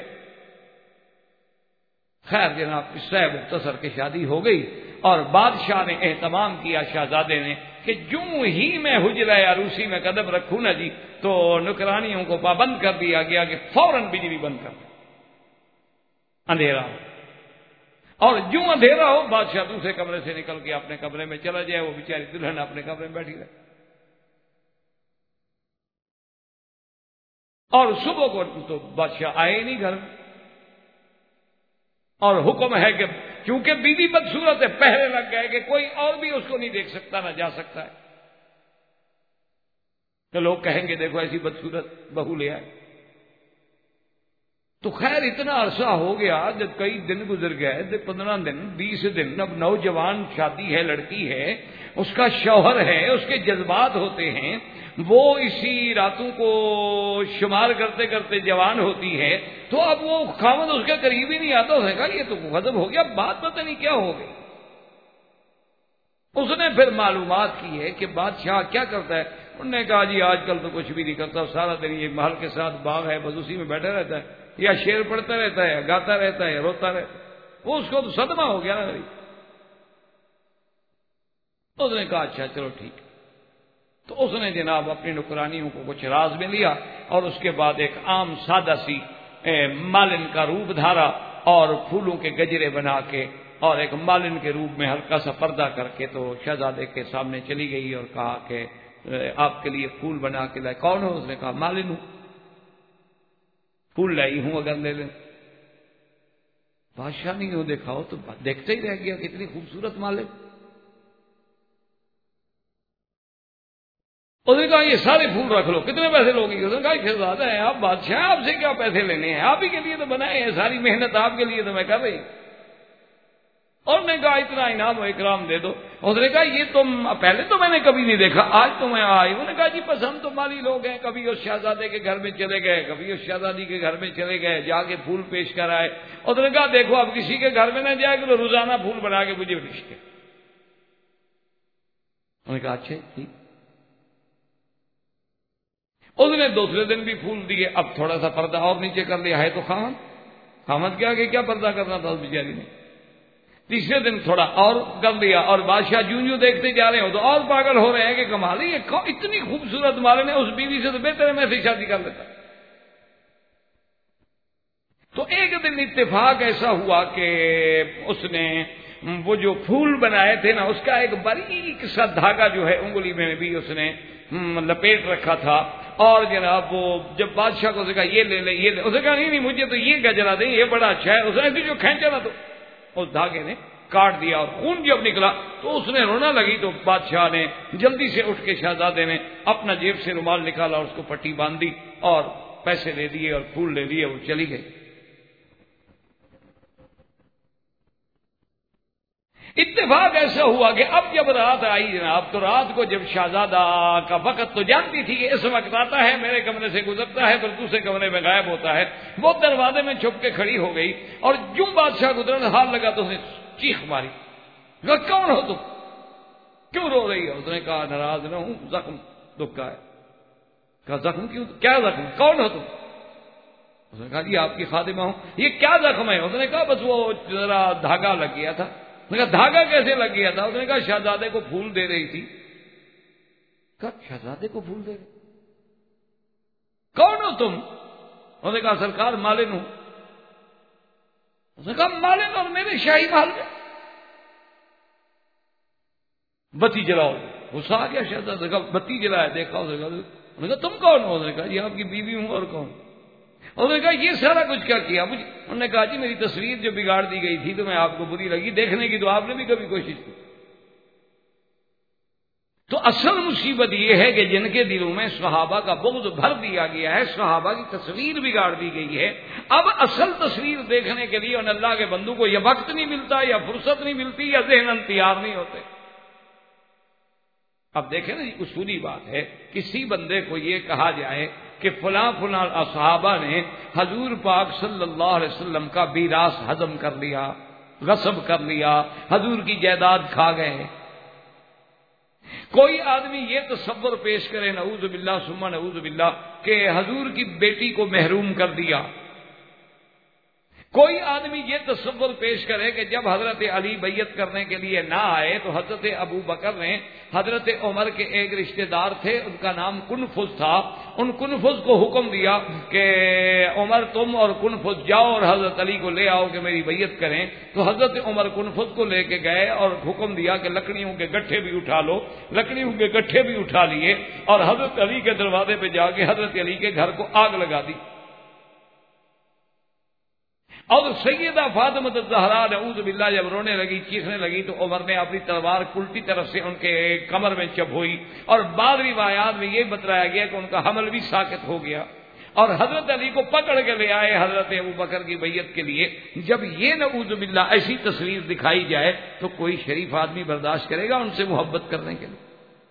خیر جناب قصہ مختصر کی شادی ہو گئی اور بادشاہ نے اہتمام کیا شہزادے نے کہ جوں ہی میں حجرہ عروسی میں قدم رکھوں نا جی تو نوکرانیوں کو پابند کر دیا گیا کہ فوراً بجلی بند کر دیں، اندھیرا ہو. اور جوں اندھیرا ہو بادشاہ دوسرے کمرے سے نکل کے اپنے کمرے میں چلا جائے، وہ بیچاری دلہن اپنے کمرے میں بیٹھی رہے. اور صبح کو تو بادشاہ آئے نہیں گھر میں، اور حکم ہے کہ کیونکہ بیوی بدصورت ہے، پہرے لگ گئے کہ کوئی اور بھی اس کو نہیں دیکھ سکتا نہ جا سکتا ہے. تو لوگ کہیں گے دیکھو ایسی بدصورت بہو لے آئے. تو خیر اتنا عرصہ ہو گیا، جب کئی دن گزر گئے، 15 دن 20 دن. اب نوجوان شادی ہے، لڑکی ہے، اس کا شوہر ہے، اس کے جذبات ہوتے ہیں، وہ اسی راتوں کو شمار کرتے کرتے جوان ہوتی ہے. تو اب وہ خاوند اس کے قریب ہی نہیں آتا. اس نے کہا یہ تو غضب ہو گیا، بات پتہ نہیں کیا ہو گئی. اس نے پھر معلومات کی ہے کہ بادشاہ کیا کرتا ہے. انہوں نے کہا جی آج کل تو کچھ بھی نہیں کرتا، سارا دن یہ محل کے ساتھ باغ ہے، بس اسی میں بیٹھا رہتا ہے، یا شعر پڑھتا رہتا ہے، گاتا رہتا ہے، روتا رہتا ہے. وہ اس کو تو صدمہ ہو گیا نا میری. اس نے کہا اچھا چلو ٹھیک. تو اس نے جناب اپنی نوکرانیوں کو کچھ راز میں لیا اور اس کے بعد ایک عام سادہ سی مالن کا روپ دھارا اور پھولوں کے گجرے بنا کے اور ایک مالن کے روپ میں ہلکا سا پردہ کر کے تو شہزادے کے سامنے چلی گئی اور کہا کہ آپ کے لیے پھول بنا کے لائے. کون ہو؟ اس نے کہا مالن ہوں، پھول لائی ہوں اگر لے لیں. بادشاہ نہیں ہو دیکھا ہو تو دیکھتے ہی رہ گیا کتنی خوبصورت مالن. اس نے کہا یہ سارے پھول رکھ لو، کتنے پیسے لوگی؟ اس نے کہا شہزادہ ہیں آپ، بادشاہ آپ سے کیا پیسے لینے ہیں، آپ ہی کے لیے تو بنائے ہیں، ساری محنت آپ کے لیے تو میں کر رہی ہوں. اور نے کہا اتنا انعام و اکرام دے دو. اس نے کہا یہ تم پہلے تو میں نے کبھی نہیں دیکھا، آج تو میں آئی. انہوں نے کہا جی پسند تو مالی لوگ ہیں، کبھی اس شہزادے کے گھر میں چلے گئے، کبھی اس شہزادی کے گھر میں چلے گئے، جا کے پھول پیش کر آئے. اس نے کہا دیکھو اب کسی کے گھر میں نہ جائے کہ تو روزانہ پھول بنا کے مجھے رشتے. انہوں نے کہا اچھا ٹھیک. اس نے دوسرے دن بھی پھول دیے. اب تھوڑا سا پردہ اور نیچے کر لیا ہے تو خامد کیا پردہ کرنا تھا اس بیچاری نے. تیسرے دن تھوڑا اور کر دیا اور بادشاہ جوں دیکھتے جا رہے ہو تو اور پاگل ہو رہے ہیں کہ کمال ہے، یہ اتنی خوبصورت مالن ہے، اس بیوی سے تو بہتر ہے میں سے شادی کر لیتا. تو ایک دن اتفاق ایسا ہوا کہ اس نے وہ جو پھول بنائے تھے نا اس کا ایک باریک سا دھاگا جو ہے انگلی میں بھی اس نے لپیٹ رکھا تھا. اور جناب وہ جب بادشاہ کو کہا یہ لے لے یہ لے، اس نے کہا نہیں مجھے تو یہ گجرا دیں، یہ بڑا اچھا ہے. اس نے جو کھینچا نا تو اس دھاگے نے کاٹ دیا اور خون جب نکلا تو اس نے رونا لگی تو بادشاہ نے جلدی سے اٹھ کے شہزادے نے اپنا جیب سے رومال نکالا اور اس کو پٹی باندھ دی اور پیسے دے دیے اور پھول لے لیے، وہ چلی گئی۔ اتفاق ایسا ہوا کہ اب جب رات آئی جناب، تو رات کو جب شہزادہ کا وقت تو جانتی تھی کہ اس وقت آتا ہے، میرے کمرے سے گزرتا ہے پھر دوسرے کمرے میں غائب ہوتا ہے، وہ دروازے میں چھپ کے کھڑی ہو گئی اور جوں بادشاہ گزرنے ہاتھ لگا تو اس نے چیخ ماری، کہا کون ہو تم، کیوں رو رہی ہو؟ اس نے کہا ناراض نہ ہوں، زخم دکھا ہے۔ کہا زخم کیوں؟ کیا زخم؟ کون ہو تم؟ اس نے کہا جی آپ کی خادمہ ہوں۔ یہ کیا زخم ہے؟ اس نے کہا بس وہ ذرا دھاگا لگ گیا تھا۔ اس نے کہا دھاگا کیسے لگ گیا تھا؟ اس نے کہا شہزادے کو پھول دے رہی تھی۔ کہا شہزادے کو پھول دے رہی؟ کون ہو تم؟ اس نے کہا سرکار مالن ہوں۔ اس نے کہا مالن اور میرے شاہی محل میں؟ بتی جلاؤ۔ غصہ آ گیا شہزادے کا، بتی جلایا، دیکھا اس نے کہا تم کون ہو؟ اس نے کہا جی آپ کی بیوی ہوں، اور کون؟ اس نے کہا یہ سارا کچھ کیا کیا مجھے؟ انہوں نے کہا جی میری تصویر جو بگاڑ دی گئی تھی تو میں آپ کو بری لگی دیکھنے کی، تو آپ نے بھی کبھی کوشش کی؟ تو اصل مصیبت یہ ہے کہ جن کے دلوں میں صحابہ کا بغض بھر دیا گیا ہے، صحابہ کی تصویر بگاڑ دی گئی ہے، اب اصل تصویر دیکھنے کے لیے ان اللہ کے بندوں کو یا وقت نہیں ملتا، یا فرصت نہیں ملتی، یا ذہن تیار نہیں ہوتے۔ اب دیکھیں نا، یہ اصولی بات ہے، کسی بندے کو یہ کہا جائے کہ فلاں فلاں صحابہ نے حضور پاک صلی اللہ علیہ وسلم کا میراث ہضم کر لیا، غصب کر لیا، حضور کی جائیداد کھا گئے۔ کوئی آدمی یہ تصور پیش کرے نعوذ باللہ ثم نعوذ باللہ کہ حضور کی بیٹی کو محروم کر دیا۔ کوئی آدمی یہ تصور پیش کرے کہ جب حضرت علی بیعت کرنے کے لیے نہ آئے تو حضرت ابو بکر نے حضرت عمر کے ایک رشتہ دار تھے، ان کا نام کنفذ تھا، ان کنفذ کو حکم دیا کہ عمر تم اور کنفذ جاؤ اور حضرت علی کو لے آؤ کہ میری بیعت کریں۔ تو حضرت عمر کنفذ کو لے کے گئے اور حکم دیا کہ لکڑیوں کے گٹھے بھی اٹھا لو، لکڑیوں کے گٹھے بھی اٹھا لیے اور حضرت علی کے دروازے پہ جا کے حضرت علی کے گھر کو آگ لگا دی۔ اور سیدہ فاطمہ الزہرا نعوذ باللہ جب رونے لگی، چیخنے لگی، تو عمر نے اپنی تلوار الٹی طرف سے ان کے کمر میں چبھوئی، اور بعض روایات میں یہ بتلایا گیا کہ ان کا حمل بھی ساکت ہو گیا، اور حضرت علی کو پکڑ کے لے آئے حضرت ابو بکر کی بیعت کے لیے۔ جب یہ نعوذ باللہ ایسی تصویر دکھائی جائے تو کوئی شریف آدمی برداشت کرے گا ان سے محبت کرنے کے لیے؟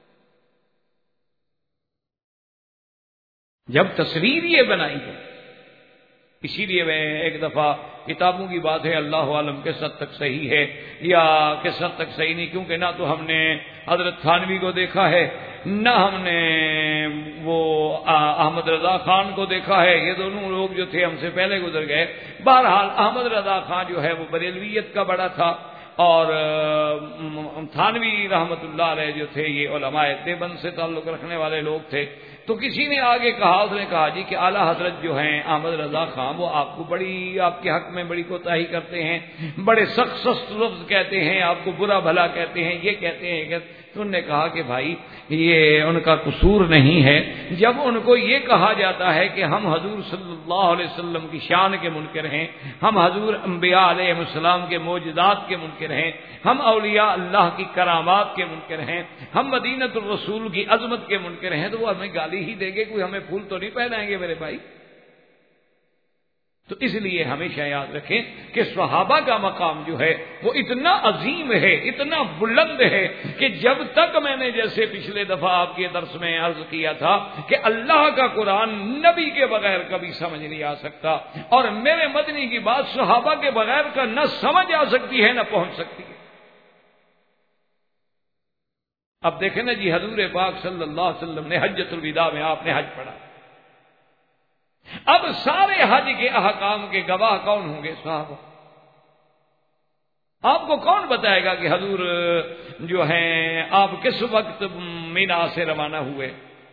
جب تصویر یہ بنائی ہے، اسی لیے میں ایک دفعہ کتابوں کی بات ہے، اللہ عالم کس حد تک صحیح ہے یا کس حد تک صحیح نہیں، کیونکہ نہ تو ہم نے حضرت تھانوی کو دیکھا ہے، نہ ہم نے وہ احمد رضا خان کو دیکھا ہے، یہ دونوں لوگ جو تھے ہم سے پہلے گزر گئے۔ بہرحال احمد رضا خان جو ہے وہ بریلویت کا بڑا تھا، اور تھانوی رحمت اللہ علیہ جو تھے یہ علماء دیوبند سے تعلق رکھنے والے لوگ تھے۔ تو کسی نے آگے کہا، اس نے کہا جی کہ اعلیٰ حضرت جو ہیں احمد رضا خان وہ آپ کو آپ کے حق میں بڑی کوتاہی کرتے ہیں، بڑے سخت سخت لفظ کہتے ہیں، آپ کو برا بھلا کہتے ہیں، یہ کہتے ہیں۔ تو انہوں نے کہا کہ بھائی یہ ان کا قصور نہیں ہے، جب ان کو یہ کہا جاتا ہے کہ ہم حضور صلی اللہ علیہ وسلم کی شان کے منکر ہیں، ہم حضور انبیاء علیہ السلام کے معجزات کے منکر ہیں، ہم اولیاء اللہ کی کرامات کے منکر ہیں، ہم مدینۃ الرسول کی عظمت کے منکر ہیں، تو وہ ہمیں گالی ہی دیں گے، کوئی ہمیں پھول تو نہیں پہنائیں گے میرے بھائی۔ تو اس لیے ہمیشہ یاد رکھیں کہ صحابہ کا مقام جو ہے وہ اتنا عظیم ہے، اتنا بلند ہے کہ جب تک میں نے جیسے پچھلے دفعہ آپ کے درس میں عرض کیا تھا کہ اللہ کا قرآن نبی کے بغیر کبھی سمجھ نہیں آ سکتا، اور میرے مدنی کی بات صحابہ کے بغیر کا نہ سمجھ آ سکتی ہے نہ پہنچ سکتی ہے۔ اب دیکھیں نا جی، حضور پاک صلی اللہ علیہ وسلم نے حجۃ الوداع میں آپ نے حج پڑھا، اب سارے حج کے احکام کے گواہ کون ہوں گے؟ صحابہ۔ آپ کو کون بتائے گا کہ حضور جو ہیں آپ کس وقت مینا سے روانہ ہوئے؟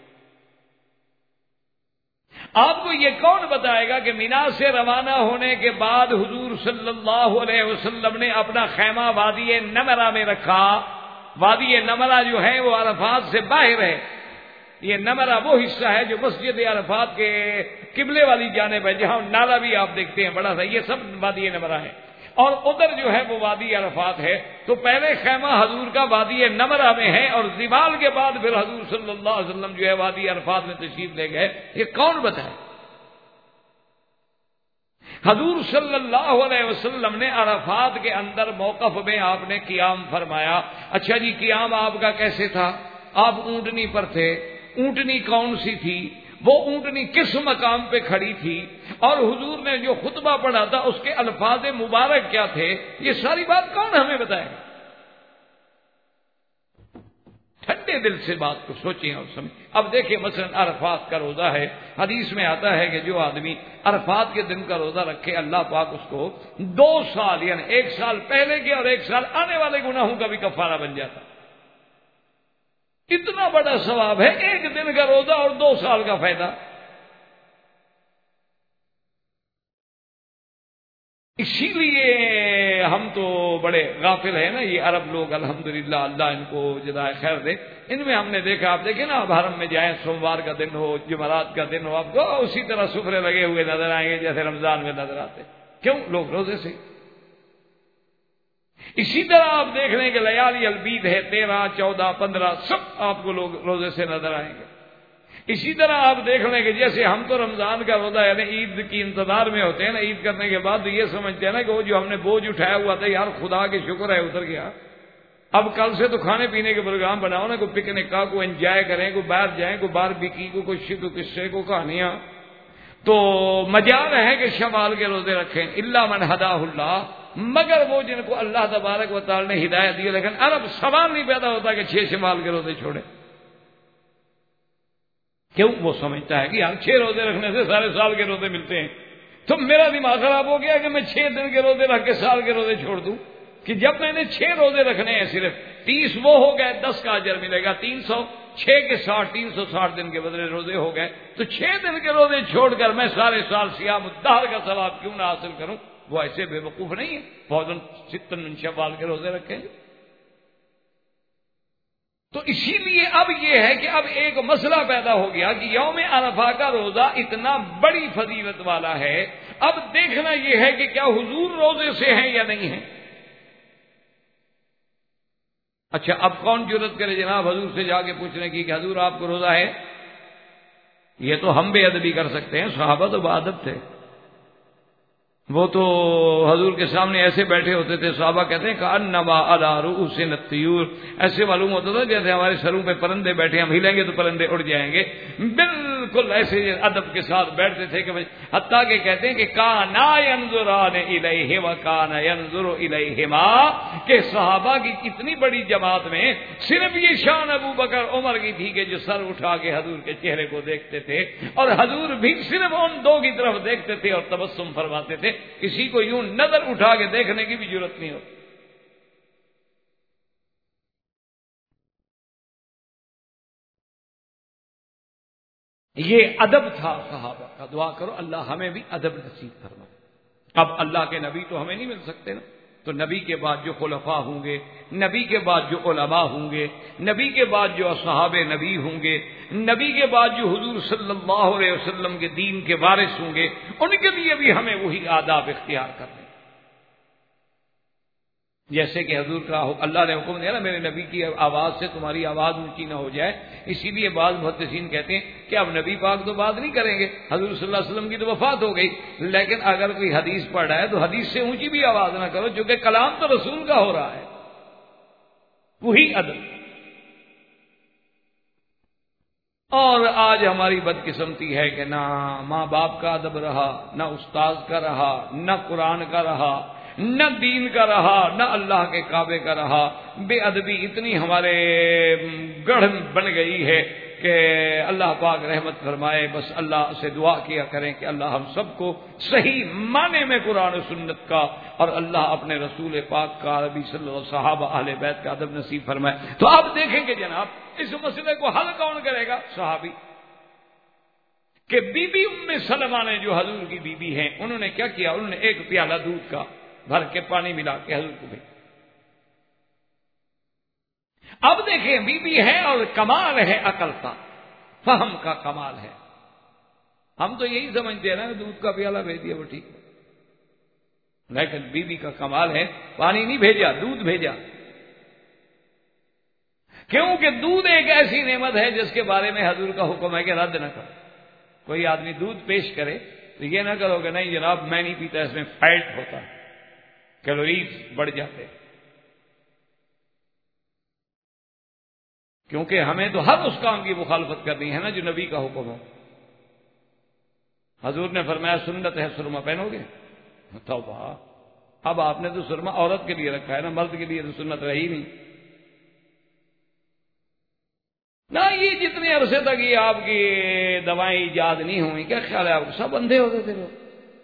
آپ کو یہ کون بتائے گا کہ مینا سے روانہ ہونے کے بعد حضور صلی اللہ علیہ وسلم نے اپنا خیمہ وادی نمرہ میں رکھا؟ وادی نمرہ جو ہے وہ عرفات سے باہر ہے، یہ نمرہ وہ حصہ ہے جو مسجد عرفات کے قبلے والی جانب ہے، جہاں نالا بھی آپ دیکھتے ہیں بڑا سا، یہ سب وادی نمرہ ہے۔ اور ادھر جو ہے وہ وادی عرفات ہے، تو پہلے خیمہ حضور کا وادی نمرہ میں ہے، اور زوال کے بعد پھر حضور صلی اللہ علیہ وسلم جو ہے وادی عرفات میں تشریف لے گئے. یہ کون بتائے؟ حضور صلی اللہ علیہ وسلم نے عرفات کے اندر موقف میں آپ نے قیام فرمایا. اچھا جی، قیام آپ کا کیسے تھا؟ آپ اونٹنی پر تھے. اونٹنی کون سی تھی؟ وہ اونٹنی کس مقام پہ کھڑی تھی؟ اور حضور نے جو خطبہ پڑھا تھا اس کے الفاظ مبارک کیا تھے؟ یہ ساری بات کون ہمیں بتائے گا؟ ٹھنڈے دل سے بات کو سوچیں اور سمجھیں. اب دیکھیں مثلا عرفات کا روزہ ہے، حدیث میں آتا ہے کہ جو آدمی عرفات کے دن کا روزہ رکھے اللہ پاک اس کو 2 سال یعنی 1 سال پہلے کے اور 1 سال آنے والے گناہوں کا بھی کفارہ بن جاتا. اتنا بڑا ثواب ہے 1 دن کا روزہ اور 2 سال کا فائدہ. اسی لیے ہم تو بڑے غافل ہیں نا، یہ عرب لوگ الحمدللہ، اللہ ان کو جزائے خیر دے. ان میں ہم نے دیکھا، آپ دیکھیں نا، اب حرم میں جائیں، سوموار کا دن ہو، جمعرات کا دن ہو، آپ کو اسی طرح سفرے لگے ہوئے نظر آئیں گے جیسے رمضان میں نظر آتے. کیوں؟ لوگ روزے سے. اسی طرح آپ دیکھ لیں کہ لیالی البید ہے، 13، 14، 15 سب آپ کو لوگ روزے سے نظر آئیں گے. اسی طرح آپ دیکھ لیں کہ جیسے ہم تو رمضان کا روزہ یعنی عید کی انتظار میں ہوتے ہیں نا، عید کرنے کے بعد یہ سمجھتے ہیں نا کہ وہ جو ہم نے بوجھ اٹھایا ہوا تھا یار خدا کے شکر ہے اتر گیا، اب کل سے تو کھانے پینے کے پروگرام بناؤ نا، کوئی پکنک کا، کوئی انجوائے کریں، کوئی باہر جائیں، کوئی باربیکیو کو، کوئی شکو قصے کو، کہانیاں. تو مجال ہے کہ شوال کے روزے رکھیں، الا من ہداہ اللہ، مگر وہ جن کو اللہ تبارک و تعالی نے ہدایت دی. لیکن عرب سوال نہیں پیدا ہوتا کہ 6 شوال کے روزے چھوڑیں. کیوں؟ وہ سمجھتا ہے کہ یار 6 روزے رکھنے سے سارے سال کے روزے ملتے ہیں. تو میرا دماغ خراب ہو گیا کہ میں 6 دن کے روزے رکھ کے سال کے روزے چھوڑ دوں، کہ جب میں نے 6 روزے رکھنے ہیں صرف 30 وہ ہو گئے، 10 کا اجر ملے گا، 306 کے 60، 360 دن کے بدلے روزے ہو گئے. تو 6 دن کے روزے چھوڑ کر میں سارے سال صیام الدہر کا ثواب کیوں نہ حاصل کروں؟ وہ ایسے بے وقوف نہیں ہے. فوراً 7 من شوال کے روزے رکھیں. تو اسی لیے اب یہ ہے کہ اب ایک مسئلہ پیدا ہو گیا کہ یوم عرفہ کا روزہ اتنا بڑی فضیلت والا ہے. اب دیکھنا یہ ہے کہ کیا حضور روزے سے ہیں یا نہیں ہیں. اچھا، اب کون جرت کرے جناب حضور سے جا کے پوچھنے کی کہ حضور آپ کو روزہ ہے؟ یہ تو ہم بے ادبی کر سکتے ہیں، صحابہ تو باادب تھے. وہ تو حضور کے سامنے ایسے بیٹھے ہوتے تھے، صحابہ کہتے ہیں کأنما علی رؤوسنا الطیور، ایسے معلوم ہوتا تھا جیسے ہمارے سروں پہ پرندے بیٹھے، ہم ہلیں گے تو پرندے اڑ جائیں گے. بالکل ایسے ادب کے ساتھ بیٹھتے تھے کہ حتیٰ کہ کہتے ہیں کہ کانا ینظران الیہ وکان ینظر الیہما، کہ صحابہ کی اتنی بڑی جماعت میں صرف یہ شان ابو بکر عمر کی تھی کہ جو سر اٹھا کے حضور کے چہرے کو دیکھتے تھے، اور حضور بھی صرف ان 2 کی طرف دیکھتے تھے اور تبسم فرماتے تھے. کسی کو یوں نظر اٹھا کے دیکھنے کی بھی ضرورت نہیں ہوتی. یہ ادب تھا صحابہ کا. دعا کرو اللہ ہمیں بھی ادب نصیب فرمائے. اب اللہ کے نبی تو ہمیں نہیں مل سکتے نا، تو نبی کے بعد جو خلفاء ہوں گے، نبی کے بعد جو علماء ہوں گے، نبی کے بعد جو اصحاب نبی ہوں گے، نبی کے بعد جو حضور صلی اللہ علیہ وسلم کے دین کے وارث ہوں گے، ان کے لیے بھی ہمیں وہی آداب اختیار کرنے. جیسے کہ حضور کا اللہ نے حکم دیا نا میرے نبی کی آواز سے تمہاری آواز اونچی نہ ہو جائے. اسی لیے بعض محدثین کہتے ہیں کہ اب نبی پاک تو بات نہیں کریں گے، حضور صلی اللہ علیہ وسلم کی تو وفات ہو گئی، لیکن اگر کوئی حدیث پڑھ رہا ہے تو حدیث سے اونچی بھی آواز نہ کرو، چونکہ کلام تو رسول کا ہو رہا ہے. وہی ادب. اور آج ہماری بدقسمتی ہے کہ نہ ماں باپ کا ادب رہا، نہ استاذ کا رہا، نہ قرآن کا رہا، نہ دین کا رہا، نہ اللہ کے کعبے کا رہا. بے ادبی اتنی ہمارے گڑھ بن گئی ہے کہ اللہ پاک رحمت فرمائے. بس اللہ سے دعا کیا کریں کہ اللہ ہم سب کو صحیح معنی میں قرآن و سنت کا اور اللہ اپنے رسول پاک کا، نبی صلی اللہ علیہ وسلم، صحابہ اہل بیت کا ادب نصیب فرمائے. تو آپ دیکھیں گے جناب اس مسئلے کو حل کون کرے گا؟ صحابی. کہ بی بی ام سلمہ نے جو حضور کی بی بی ہیں، انہوں نے کیا کیا؟ انہوں نے 1 پیالہ دودھ کا بھر کے پانی ملا کے حضور کو بھیجا. اب دیکھیں بی بی ہے اور کمال ہے عقل کا، فہم کا کمال ہے. ہم تو یہی سمجھتے ہیں نا دودھ کا پیالہ بھیج دیا وہ ٹھیک ہے. لیکن بیوی کا کمال ہے، پانی نہیں بھیجا، دودھ بھیجا. کیونکہ دودھ ایک ایسی نعمت ہے جس کے بارے میں حضور کا حکم ہے کہ رد نہ کرو. کوئی آدمی دودھ پیش کرے تو یہ نہ کرو کہ نہیں جناب میں نہیں پیتا، اس میں فیٹ ہوتا ہے، کیلوریز بڑھ جاتے. کیونکہ ہمیں تو ہر اس کام کی مخالفت کرنی ہے نا جو نبی کا حکم ہو. حضور نے فرمایا سنت ہے سرما پہنو گے، توبہ. اب آپ نے تو سرما عورت کے لیے رکھا ہے نا، مرد کے لیے تو سنت رہی نہیں. نہ یہ جتنے عرصے تک یہ آپ کی دوائیں ایجاد نہیں ہوئی، کیا خیال ہے آپ کو سب اندھے ہوتے تھے لوگ؟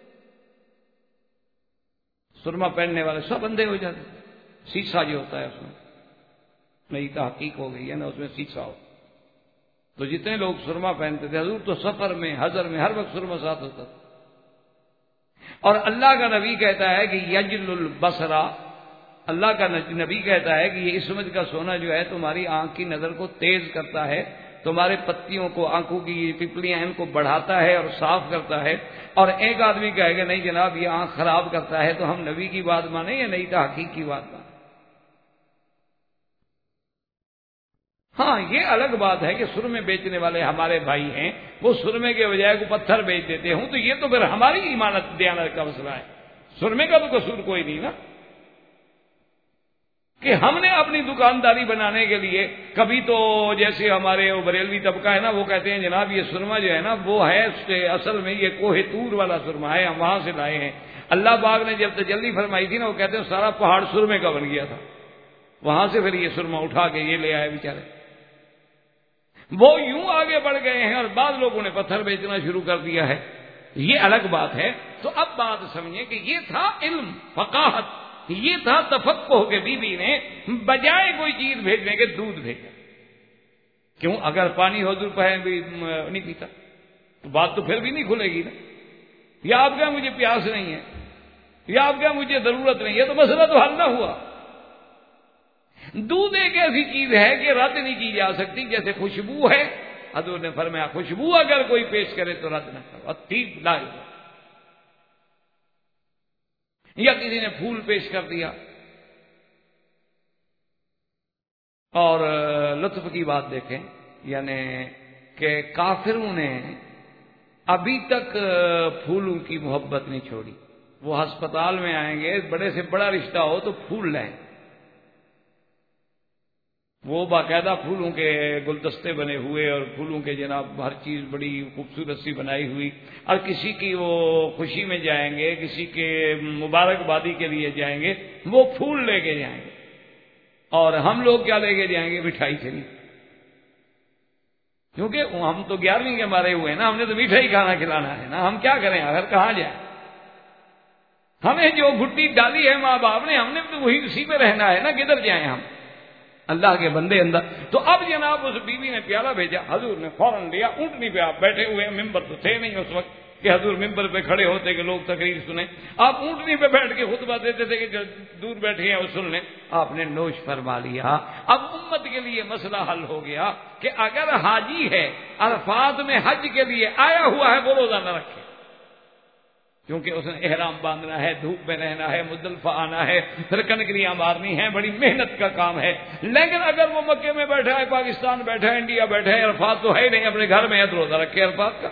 سرما پہننے والے سب اندھے ہو جاتے. سیسا جو ہوتا ہے اس میں نئی تحقیق ہو گئی ہے نا، اس میں سیسا ہو. تو جتنے لوگ سرما پہنتے تھے، حضور تو سفر میں حضر میں ہر وقت سرما ساتھ ہوتا تھا. اور اللہ کا نبی کہتا ہے کہ یجل البصرہ، اللہ کا نبی کہتا ہے کہ یہ عصمت کا سونا جو ہے تمہاری آنکھ کی نظر کو تیز کرتا ہے، تمہارے پتیوں کو، آنکھوں کی پپلیاں ان کو بڑھاتا ہے اور صاف کرتا ہے. اور ایک آدمی کہے گا نہیں جناب یہ آنکھ خراب کرتا ہے، تو ہم نبی کی بات مانیں یا نئی تحقیق کی بات مانیں؟ ہاں یہ الگ بات ہے کہ سرمے بیچنے والے ہمارے بھائی ہیں، وہ سرمے کے بجائے کو پتھر بیچ دیتے ہوں، تو یہ تو پھر ہماری ایمانت دیانت کا مسئلہ ہے. سرمے کا تو قصور کوئی نہیں نا، کہ ہم نے اپنی دکانداری بنانے کے لیے کبھی تو جیسے ہمارے بریلوی طبقہ ہے نا، وہ کہتے ہیں جناب یہ سرما جو ہے نا وہ ہے اصل میں یہ کوہ طور والا سرما ہے، ہم وہاں سے لائے ہیں. اللہ پاک نے جب تجلی فرمائی تھی نا، وہ کہتے ہیں سارا پہاڑ سرمے کا بن گیا تھا، وہاں سے پھر یہ سرما اٹھا کے یہ لے آئے بیچارے. وہ یوں آگے بڑھ گئے ہیں اور بعض لوگوں نے پتھر بیچنا شروع کر دیا ہے، یہ الگ بات ہے. تو اب بات سمجھیں کہ یہ تھا علم، فقاہت، یہ تھا تفقہ کہ بی بی نے بجائے کوئی چیز بھیجنے کے دودھ بھیجا. کیوں؟ اگر پانی حضور پہ بھی نہیں پیتا تو بات تو پھر بھی نہیں کھلے گی نا. یا آپ کیا مجھے پیاس نہیں ہے، یا آپ کیا مجھے ضرورت نہیں ہے، تو مسئلہ تو حل نہ ہوا. دودھ ایک ایسی چیز ہے کہ رد نہیں کی جا سکتی، جیسے خوشبو ہے. حضور نے فرمایا خوشبو اگر کوئی پیش کرے تو رد نہ کرو. الطیب لا یرد. یا کسی نے پھول پیش کر دیا. اور لطف کی بات دیکھیں، یعنی کہ کافروں نے ابھی تک پھولوں کی محبت نہیں چھوڑی. وہ ہسپتال میں آئیں گے، بڑے سے بڑا رشتہ ہو تو پھول لائیں، وہ باقاعدہ پھولوں کے گلدستے بنے ہوئے اور پھولوں کے جناب ہر چیز بڑی خوبصورت سی بنائی ہوئی. اور کسی کی وہ خوشی میں جائیں گے، کسی کے مبارکبادی کے لیے جائیں گے، وہ پھول لے کے جائیں گے. اور ہم لوگ کیا لے کے جائیں گے؟ مٹھائی چلی. کیونکہ ہم تو 11ویں کے مارے ہوئے نا، ہم نے تو میٹھائی کھانا کھلانا ہے نا. ہم کیا کریں اگر کہاں جائیں؟ ہمیں جو گھٹی ڈالی ہے ماں باپ نے، ہم نے تو وہی اسی پہ رہنا ہے نا، کدھر جائیں ہم اللہ کے بندے اندر. تو اب جناب اس بیوی نے پیالہ بھیجا، حضور نے فوراً لیا. اونٹنی پہ آپ بیٹھے ہوئے، ممبر تو تھے نہیں اس وقت کہ حضور ممبر پہ کھڑے ہوتے کہ لوگ تقریر سنیں. آپ اونٹنی پہ بیٹھ کے خطبہ دیتے تھے کہ جو دور بیٹھے ہیں وہ سن لیں. آپ نے نوش فرما لیا. اب امت کے لیے مسئلہ حل ہو گیا کہ اگر حاجی ہے، عرفات میں حج کے لیے آیا ہوا ہے، وہ روزہ نہ رکھے، کیونکہ اس نے احرام باندھنا ہے، دھوپ میں رہنا ہے، مزدلفہ آنا ہے، پھر کنکریاں مارنی ہیں، بڑی محنت کا کام ہے. لیکن اگر وہ مکے میں بیٹھا ہے، پاکستان بیٹھا ہے، انڈیا بیٹھا ہے، عرفات تو ہے نہیں، اپنے گھر میں ہے تو روزہ رکھے عرفات کا.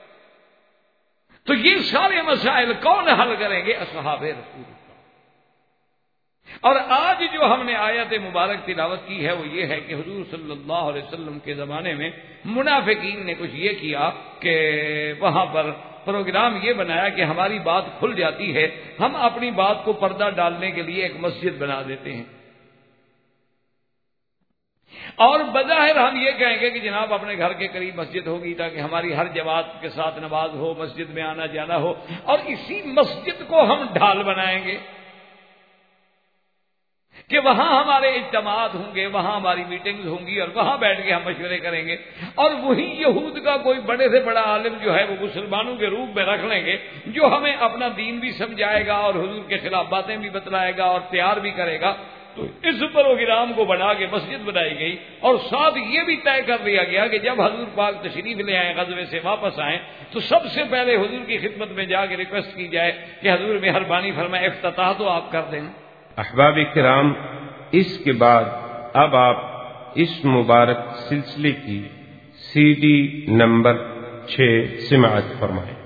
تو یہ سارے مسائل کون حل کریں گے؟ اصحاب رسول اللہ. اور آج جو ہم نے آیت مبارک تلاوت کی ہے وہ یہ ہے کہ حضور صلی اللہ علیہ وسلم کے زمانے میں منافقین نے کچھ یہ کیا کہ وہاں پر پروگرام یہ بنایا کہ ہماری بات کھل جاتی ہے، ہم اپنی بات کو پردہ ڈالنے کے لیے ایک مسجد بنا دیتے ہیں. اور بظاہر ہم یہ کہیں گے کہ جناب اپنے گھر کے قریب مسجد ہوگی تاکہ ہماری ہر جماعت کے ساتھ نماز ہو، مسجد میں آنا جانا ہو. اور اسی مسجد کو ہم ڈھال بنائیں گے کہ وہاں ہمارے اجتماعات ہوں گے، وہاں ہماری میٹنگز ہوں گی، اور وہاں بیٹھ کے ہم مشورے کریں گے. اور وہی یہود کا کوئی بڑے سے بڑا عالم جو ہے وہ مسلمانوں کے روپ میں رکھ لیں گے، جو ہمیں اپنا دین بھی سمجھائے گا اور حضور کے خلاف باتیں بھی بتلائے گا اور تیار بھی کرے گا. تو اس پروگرام کو بنا کے مسجد بنائی گئی، اور ساتھ یہ بھی طے کر دیا گیا کہ جب حضور پاک تشریف لے آئیں، غزوے سے واپس آئیں، تو سب سے پہلے حضور کی خدمت میں جا کے ریکویسٹ کی جائے کہ حضور مہربانی فرمائے افتتاح تو آپ کر دیں۔ احباب کرام، اس کے بعد اب آپ اس مبارک سلسلے کی CD نمبر 6 سماعت فرمائیں۔